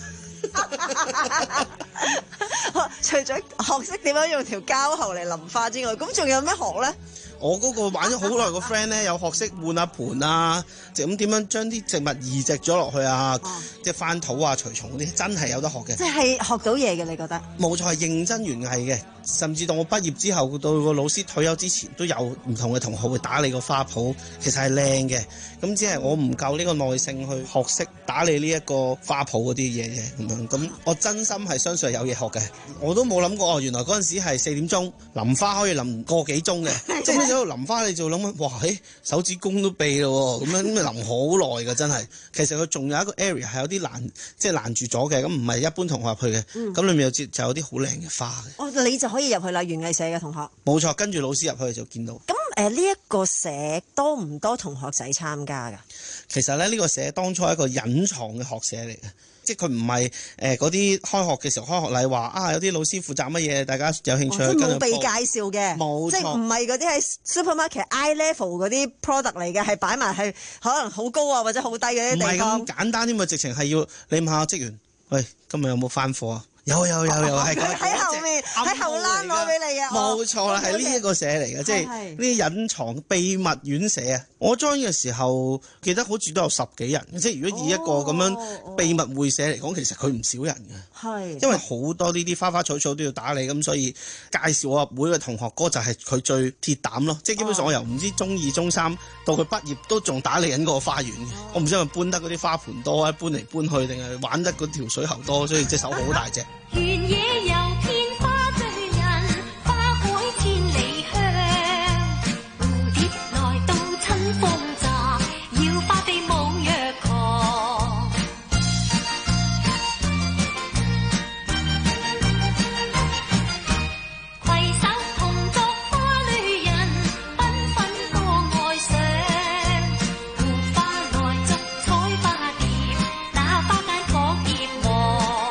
啊，除咗學識點樣用條膠喉嚟淋花之外，咁仲有咩學咧？ 我嗰個玩咗好耐個 friend 咧，有學識換下盆啊，就咁點樣將啲植物移植咗落去啊，哦、即係翻土啊、除蟲嗰啲，真係有得學嘅。 即係學到嘢嘅，你覺得？冇錯，係認真園藝嘅。甚至到我畢業之後，到個老師退休之前，都有唔同嘅同學會打理個花圃，其實係靚嘅。咁只係我唔夠呢個耐性去學識打理呢一個花圃嗰啲嘢嘅咁樣。咁我真心係相信係有嘢學嘅。我都冇諗過哦，原來嗰陣時係四點鐘淋花可以淋個幾鐘嘅，即係喺度淋花你就諗哇，誒手指公都痹咯喎，咁樣咁咪淋好耐㗎真係。其實佢仲有一個 area 係有啲攔，即係攔住咗嘅，咁唔係一般同學入去嘅。咁、嗯、裡面有就有啲好靚嘅花嘅。 哦，你就可以入去啦，園藝社嘅同學。 冇錯，跟住老師入去就見到。 咁誒呢一個社多唔多同學仔參加㗎？ 其實咧，呢、呢個社當初係一個隱藏嘅學社嚟嘅。即係佢唔係誒嗰啲開學嘅時候開學禮話啊，有啲老師負責乜嘢，大家有興趣、哦、 即係冇被介紹嘅， 冇錯， 即係唔係嗰啲係 supermarket eye level 嗰啲 product 嚟嘅，係擺埋係可能好高啊或者好低嗰啲地方。 唔係咁簡單添嘛，直情係要你問下職員，喂，今日有冇返課啊？有有有有，係喺後面喺後欄攞俾你啊！ 冇錯啦，係呢一個社嚟嘅，即係呢啲隱藏秘密院社啊！我 join 嘅時候記得好似都有十幾人，即係如果以一個咁樣秘密會社嚟講，其實佢唔少人嘅。係，因為好多呢啲花花草草都要打理，咁所以介紹我入會嘅同學哥就係佢最鐵膽咯。即係基本上我由唔知中二、中三到佢畢業都仲打理緊嗰個花園嘅。我唔知係咪搬得嗰啲花盆多啊，搬嚟搬去定係玩得嗰條水喉多，所以隻手好大隻。 原野有片花醉人，花海千里香。蝴蝶來到親風乍，要花飛舞若狂。攜手同作花女人，繽紛多愛上。蝴花來燭彩花蝶，那花間火蝶王。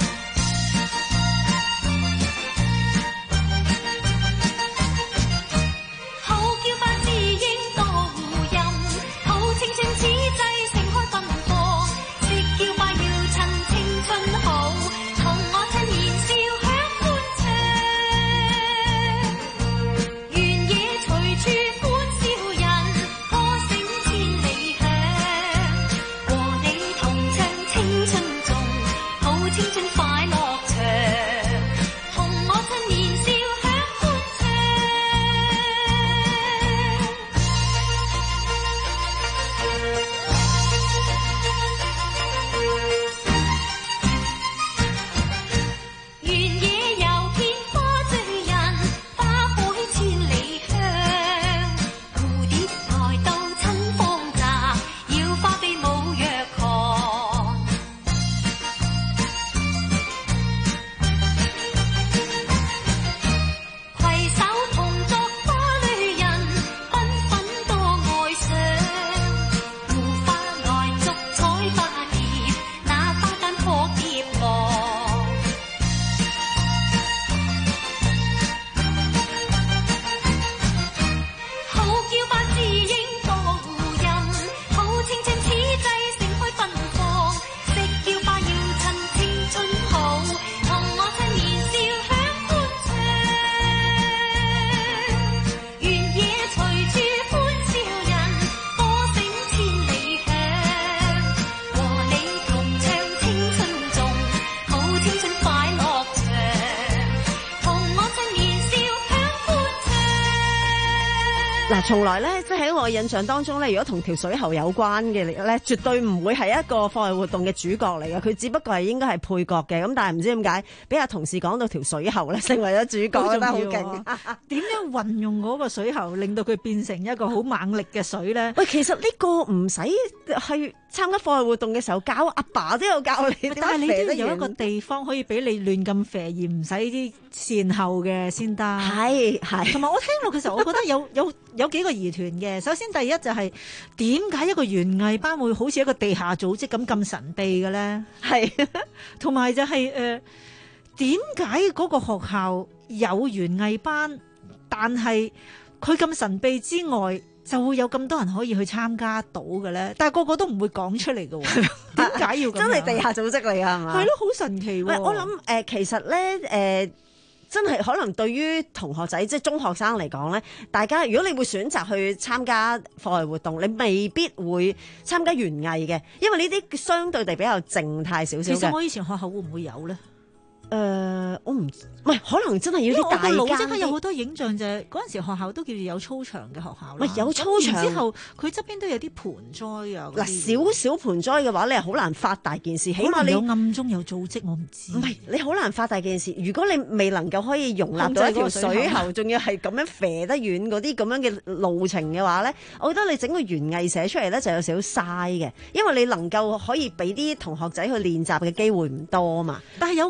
嗱，從來咧，即係喺我印象當中咧，如果同條水喉有關嘅咧，絕對唔會係一個課外活動嘅主角嚟嘅，佢只不過係應該係配角嘅。咁但係唔知點解，俾阿同事講到條水喉咧，成為咗主角，覺得好勁。 點樣運用嗰個水喉，令到佢變成一個好猛力嘅水咧？ 喂，其實呢個唔使去參加課外活動嘅時候教，阿爸都有教你。 但係你都要有一個地方可以俾你亂咁啡，而唔使啲善後嘅先得。 係係。同埋我聽落嘅時候，我覺得有有有幾個疑團嘅。首先第一就係點解一個園藝班會好似一個地下組織咁咁神秘嘅咧？ 係。 同埋就係誒點解嗰個學校有園藝班，但係佢咁神秘之外，就會有咁多人可以去參加到嘅咧？但係個個都唔會講出嚟嘅喎，點解要咁樣？ 真係地下組織嚟㗎係嘛？ 係咯，好神奇喎！ 我諗誒、呃，其實咧誒、呃，真係可能對於同學仔即係中學生嚟講咧，大家如果你會選擇去參加課外活動，你未必會參加園藝嘅，因為呢啲相對地比較靜態少少嘅。 其實我以前學校會唔會有咧？ 誒、呃，我唔，唔係可能真係要啲大間啲。 因為我個腦即刻有好多影像，就係嗰陣時學校都叫做有操場嘅學校啦。 有操場之後，佢側邊都有啲盆栽啊。 嗱，少少盆栽嘅話，你係好難發大件事。起碼你有暗中有組織，我唔知。 唔係，你好難發大件事。如果你未能夠可以容納到一條水喉，仲要係咁樣啡得遠嗰啲咁樣嘅路程嘅話咧，我覺得你整個園藝社出嚟咧就有少少嘥嘅，因為你能夠可以俾啲同學仔去練習嘅機會唔多啊嘛。 但係有嗰個諗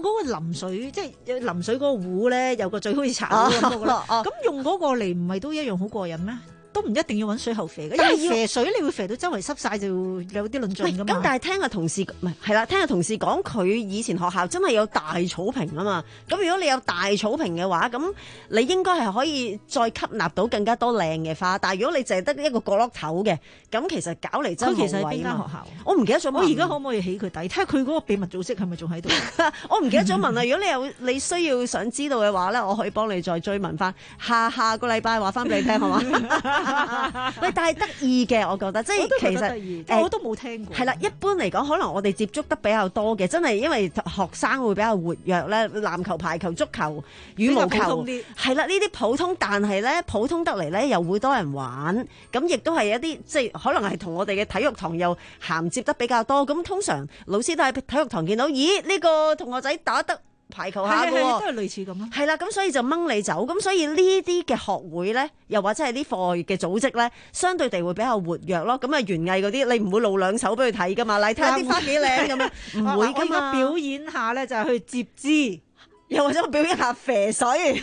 淋水，即係淋水嗰個壺咧，有個嘴好似茶壺咁嗰個咧，咁用嗰個嚟唔係都一樣好過癮咩？都唔一定要揾水喉肥嘅，因為肥水你會肥到周圍濕晒，就有啲論盡噶嘛。 咁但係聽個同事唔係係啦，聽個同事講佢以前學校真係有大草坪啊嘛。咁如果你有大草坪嘅話，咁你應該係可以再吸納到更加多靚嘅花。但係如果你淨係得一個角落頭嘅，咁其實搞嚟真係無謂。佢其實係邊間學校？我唔記得咗問。 我而家可唔可以起佢底？睇下佢嗰個秘密組織係咪仲喺度？ 我唔記得咗問啦。如果你有你需要想知道嘅話咧，我可以幫你再追問翻。下下個禮拜話翻俾你聽，好嘛？喂，但係得意嘅，我覺得即係其實誒，我都冇聽過。 係啦，一般嚟講，可能我哋接觸得比較多嘅，真係因為學生會比較活躍咧，籃球、排球、足球、羽毛球，係啦，呢啲普通，但係咧普通得嚟咧又會多人玩，咁亦都係一啲即係可能係同我哋嘅體育堂又銜接得比較多。咁通常老師都喺體育堂見到，咦呢個同學仔打得排球下嘅喎， 都係類似咁咯。 係啦，咁所以就掹你走，咁所以呢啲嘅學會咧，又或者係啲課外嘅組織咧，相對地會比較活躍咯。咁啊，園藝嗰啲你唔會露兩手俾佢睇噶嘛，嚟睇下啲花幾靚咁樣，唔會噶嘛。 表演下咧就係去接枝， 又或者我表演下啡水。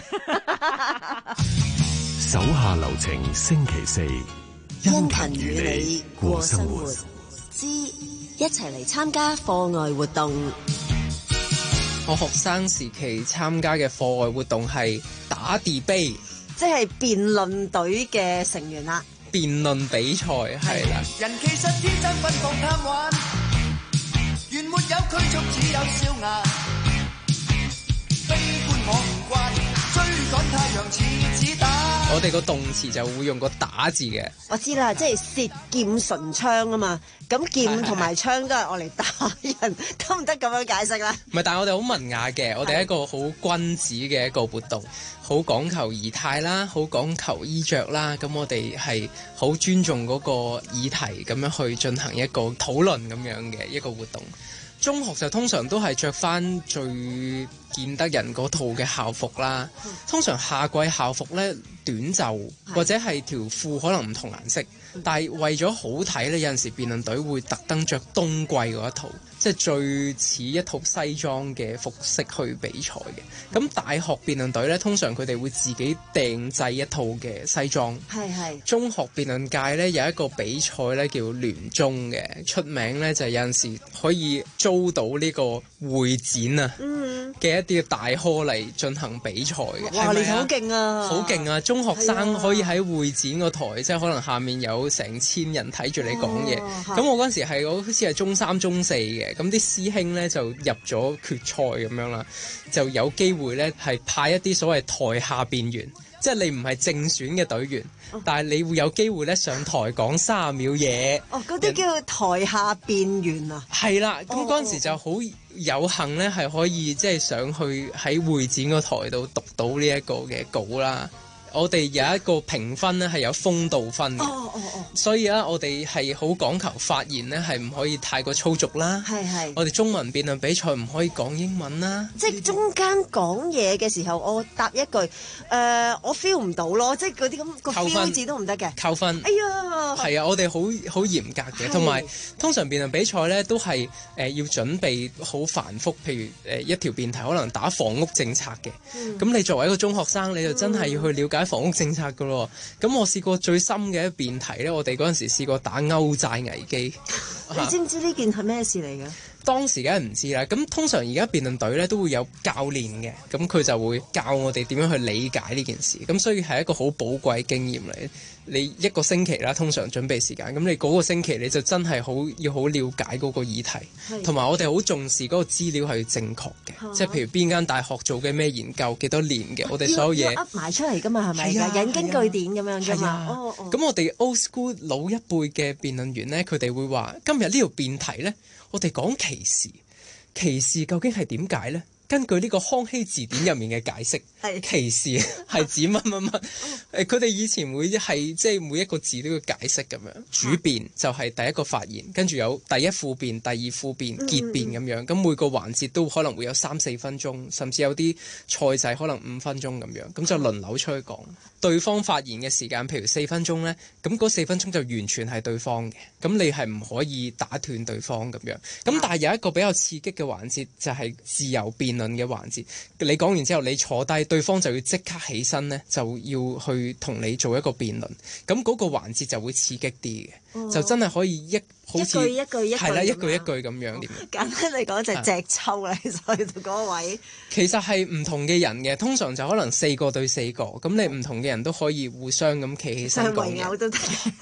手下留情，星期四， 殷勤與你過生活之一齊嚟參加課外活動。 我學生時期參加嘅課外活動係打 debate， 即係辯論隊嘅成員啦。 辯論比賽係啦。 人其實天真奔放貪玩，原沒有拘束，只有笑顏。悲觀我唔慣，追趕太陽似子彈。 我哋個動詞就會用個打字嘅。 我知啦，即係舌劍唇槍啊嘛。咁劍同埋槍都係我嚟打人，得唔得咁樣解釋啦？ 唔係，但係我哋好文雅嘅，我哋係一個好君子嘅一個活動，好講求儀態啦，好講求衣着啦。咁我哋係好尊重嗰個議題，咁樣去進行一個討論咁樣嘅一個活動。中學就通常都係着翻最見得人嗰套嘅校服啦。通常夏季校服咧短袖或者係條褲可能唔同顏色，但係為咗好睇咧，有陣時辯論隊會特登着冬季嗰一套，即係最似一套西裝嘅服飾去比賽嘅。咁大學辯論隊咧，通常佢哋會自己訂製一套嘅西裝。 係係。中學辯論界咧有一個比賽咧叫聯中嘅，出名咧就係有陣時可以租到呢個會展啊嘅一啲大 hall 嚟進行比賽嘅。 哇！你好勁啊！ 好勁啊！中學生可以喺會展個台，即係可能下面有成千人睇住你講嘢。咁、哦、我嗰陣時係我好似係中三、中四嘅，咁啲師兄咧就入咗決賽咁樣啦，就有機會咧係派一啲所謂台下辯員，即係你唔係正選嘅隊員，哦、但係你會有機會咧上台講三十秒嘢。 哦，嗰啲叫台下辯員啊。係啦，咁嗰陣時就好有幸咧，係可以即係上去喺會展個台度讀到呢一個嘅稿啦。我哋有一個評分咧係有風度分嘅，哦哦哦、所以咧我哋係好講求發言咧係唔可以太過粗俗啦。係係，我哋中文辯論比賽唔可以講英文啦。 即係中間講嘢嘅時候，我答一句，誒、呃、我 feel 唔到咯，即係嗰啲咁個 feel 字都唔得嘅。扣分。哎呀， 係啊，我哋好好嚴格嘅，同埋通常辯論比賽咧都係誒、呃、要準備好繁複，譬如誒、呃、一條辯題可能打房屋政策嘅，咁、嗯、你作為一個中學生，你就真係要去了解房屋政策噶咯。咁我試過最深嘅一辯題咧，我哋嗰陣時試過打歐債危機。 你知唔知呢件係咩事嚟嘅？ 當時梗係唔知啦。咁通常而家辯論隊咧都會有教練嘅，咁佢就會教我哋點樣去理解呢件事。咁所以係一個好寶貴經驗嚟。你一個星期啦，通常準備時間，咁你嗰個星期你就真係好要好了解嗰個議題，同埋我哋好重視嗰個資料係要正確嘅，即係譬如邊間大學做嘅咩研究，幾多年嘅，我哋所有嘢噏埋出嚟噶嘛，係咪？引經據典咁樣噶嘛。咁、哦哦、 我哋 old school 老一輩嘅辯論員咧，佢哋會話：今日呢條辯題咧，我哋講歧視，歧視究竟係點解咧？根據呢個康熙字典入面嘅解釋，歧視係指乜乜乜。誒，佢哋以前會係即係每一個字都要解釋咁樣。主辯就係第一個發言，跟住有第一副辯、第二副辯、結辯咁樣。咁每個環節都可能會有三四分鐘，甚至有啲賽制可能五分鐘咁樣。咁就輪流出去講。對方發言嘅時間，譬如四分鐘呢，咁嗰四分鐘就完全係對方嘅。咁你係唔可以打斷對方咁樣。咁但係有一個比較刺激嘅環節就係自由辯論。 論嘅環節。你講完之後，你坐低，對方就要即刻起身呢，就要去同你做一個辯論。咁嗰個環節就會刺激啲嘅，哦、就真係可以一好似一句一句一句係啦，一句一句咁樣。 簡單嚟講就係隻抽啦，其實去到嗰位。 其實係唔同嘅人嘅，通常就可能四個對四個，咁你唔同嘅人都可以互相咁企起身講嘢。 都得。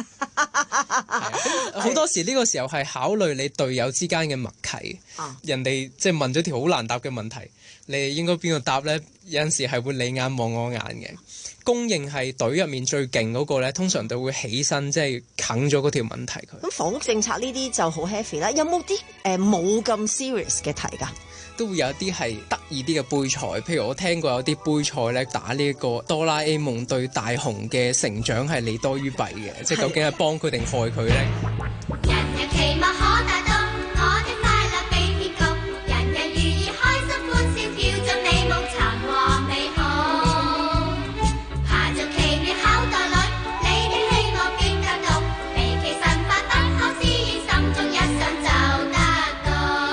好多時呢個時候係考慮你隊友之間嘅默契。啊、人哋即係問咗條好難答嘅問題，你應該邊個答呢？有陣時係會你眼望我眼嘅。公認係隊入面最勁嗰個呢，通常都會起身，即係啃咗嗰條問題佢。 咁房屋政策呢啲就好 heavy 啦，有冇啲誒冇咁 serious 嘅題㗎？ 都會有一啲係得意啲嘅杯賽，譬如我聽過有啲杯賽咧打呢一個哆啦 A 夢對大雄嘅成長係利多於弊嘅，即係究竟係幫佢定害佢咧？人人期望可達到，我的快樂比天高，人人如意開心歡笑，跳進美夢尋和美好，爬進奇妙口袋裏，你的希望變更多，離奇神法等候試驗，心中一想就得到。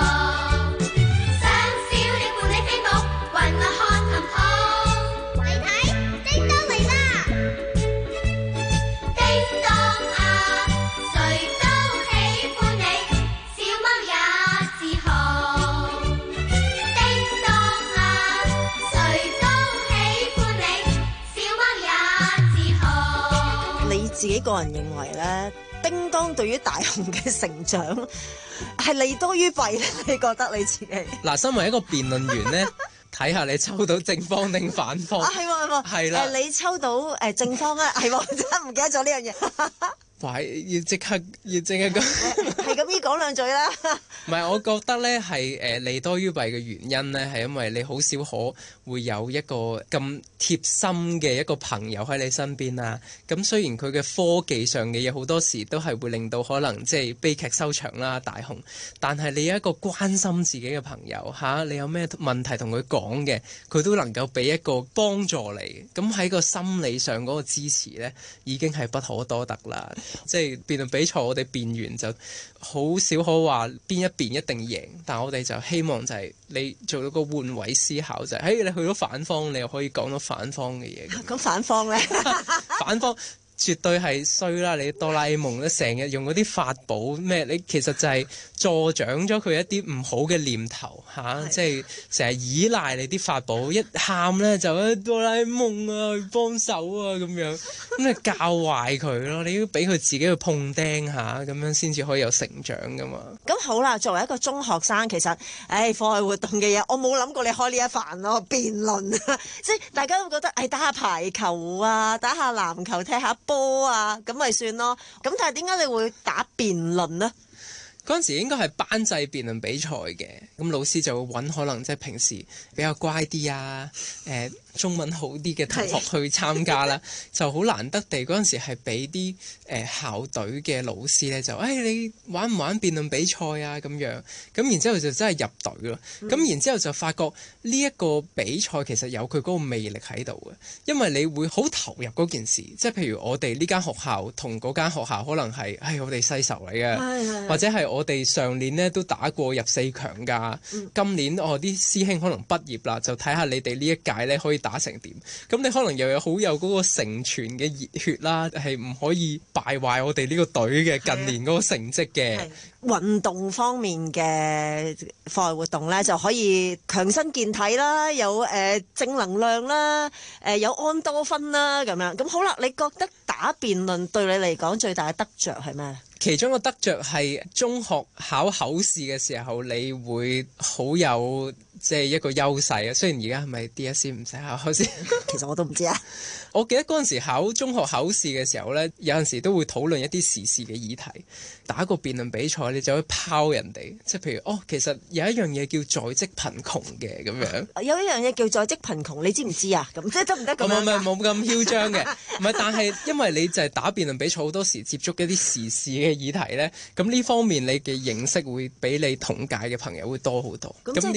自己個人認為咧，叮當對於大雄嘅成長係利多於弊咧？你覺得你自己？嗱， 身為一個辯論員咧，睇下你抽到正方定反方。 啊，係喎係喎，係啦。誒，你抽到誒正方咧，係喎，真係唔記得咗呢樣嘢。 哇！要即刻要即刻講， 係咁依講兩句啦。 唔係，我覺得咧係誒利多於弊嘅原因咧，係因為你好少可會有一個咁貼心嘅一個朋友喺你身邊啦。咁雖然佢嘅科技上嘅嘢好多時都係會令到可能即係悲劇收場啦，大雄。但係你有一個關心自己嘅朋友嚇、啊，你有咩問題同佢講嘅，佢都能夠俾一個幫助你。咁喺個心理上嗰個支持咧，已經係不可多得啦。即係辯論比賽，我哋辯完就好少可話邊一邊一定贏，但係我哋就希望就係你做到個換位思考，就係、是，嘿，你去到反方，你又可以講到反方嘅嘢。 咁反方咧？ 反方絕對係衰啦！你哆啦 A 夢咧，成日用嗰啲法寶咩？你其實就係助長咗佢一啲唔好嘅念頭嚇、啊，即係成日依賴你啲法寶，一喊咧就誒哆啦 A 夢啊，去幫手啊咁樣，咁你教壞佢咯，你要俾佢自己去碰釘下，咁樣先至可以有成長噶嘛。 咁好啦，作為一個中學生，其實誒課外活動嘅嘢，我冇諗過你開呢一範咯，辯論啊，即係大家都覺得誒、哎、打下排球啊，打下籃球，踢下波啊，咁咪算咯。咁但係點解你會打辯論呢？ 嗰陣時應該係班際辯論比賽嘅，咁老師就會揾可能即係平時比較乖啲啊，誒、呃、中文好啲嘅同學去參加啦，就好難得地嗰陣時係俾啲誒校隊嘅老師咧就誒、哎、你玩唔玩辯論比賽啊咁樣，咁然之後就真係入隊咯，咁、嗯、然之後就發覺呢一個比賽其實有佢嗰個魅力喺度嘅，因為你會好投入嗰件事，即係譬如我哋呢間學校同嗰間學校可能係係我哋世仇嚟嘅，或者係我。我哋上年咧都打過入四強㗎，嗯、今年我啲、哦、師兄可能畢業啦，就睇下你哋呢一屆咧可以打成點。咁你可能又有好有嗰個承傳嘅熱血啦，係唔可以敗壞我哋呢個隊嘅近年嗰個成績嘅。 運動方面嘅課外活動咧，就可以強身健體啦，有誒、呃、正能量啦，誒、呃、有安多酚啦咁樣。咁好啦，你覺得打辯論對你嚟講最大嘅得着係咩？ 其中個得着係中學考口試嘅時候，你會好有即係一個優勢啊。雖然而家係咪 D S E 唔使考口試？ 其實我都唔知啊。 我記得嗰陣時考中學考試嘅時候呢，有陣時都會討論一啲時事嘅議題。打個辯論比賽，你就可以拋人哋，即係譬如哦，其實有一樣嘢叫在職貧窮嘅咁樣。 有一樣嘢叫在職貧窮，你知唔知啊？咁即係得唔得咁樣？ 唔係冇咁囂張嘅，唔係。但係因為你就係打辯論比賽，好多時接觸一啲時事嘅議題呢，咁呢方面你嘅認識會比你同屆嘅朋友會多好多。 咁呢個掉呢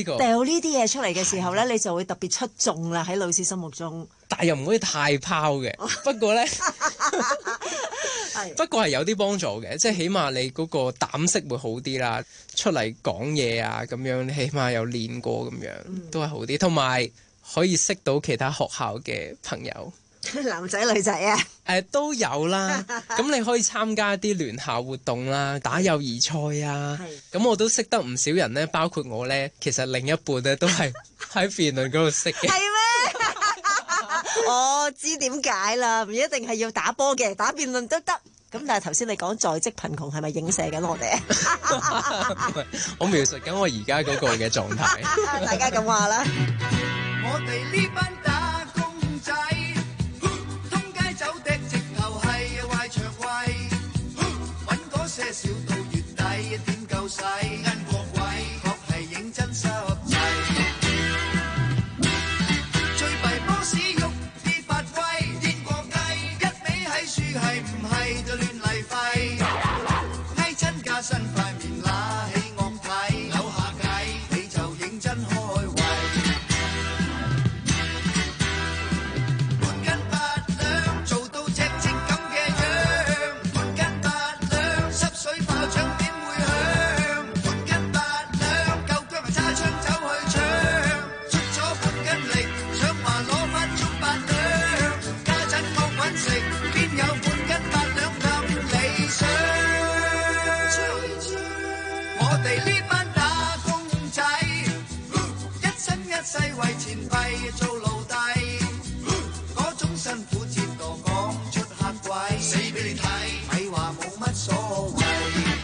呢啲嘢出嚟嘅時候咧，你就會特別出眾啦喺女士心目中。 但係又唔可以太拋嘅，不過咧，不過係有啲幫助嘅，即係起碼你嗰個膽識會好啲啦，出嚟講嘢啊咁樣，你起碼有練過咁樣，嗯、都係好啲，同埋可以識到其他學校嘅朋友。 男仔女仔啊？誒、 呃、都有啦，咁你可以參加啲聯校活動啦，打友誼賽啊，咁我都識得唔少人咧，包括我咧，其實另一半咧都係喺辯論嗰度識嘅。係咩？ 我知點解啦，唔一定係要打波嘅，打辯論都得。咁但係頭先你講在職貧窮係咪影射緊我哋啊？ 我描述緊我而家嗰個嘅狀態。 大家咁話啦。 我哋呢班打工仔，通街走趯直頭係壞腸胃，揾嗰些少到月底點夠使？因國位確係認真濕滯，最弊波士喐啲發威，英國雞一味喺樹係唔係就亂嚟廢，嗌真假身塊面揦起惡睇，扭下計你就認真開胃。世為錢幣做奴隸，嗰種辛苦折墮講出黑鬼，死俾你睇，咪話冇乜所謂。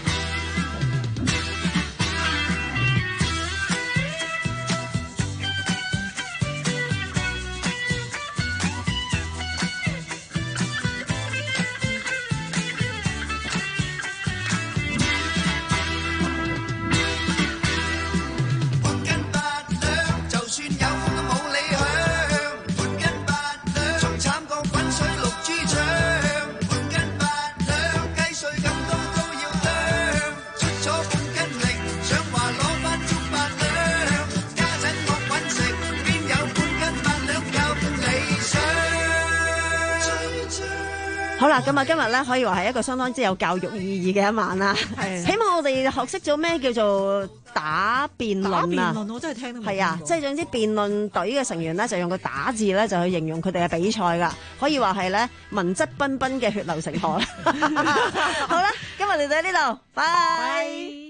好啦，咁啊，今日咧可以話係一個相當之有教育意義嘅一晚啦。係，起碼我哋學識咗咩叫做打辯論啊！打辯論我真係聽都冇。係啊，即係總之辯論隊嘅成員咧，就用個打字咧，就去形容佢哋嘅比賽噶，可以話係咧文質彬彬嘅血流成河啦。好啦，今日嚟到呢度，拜。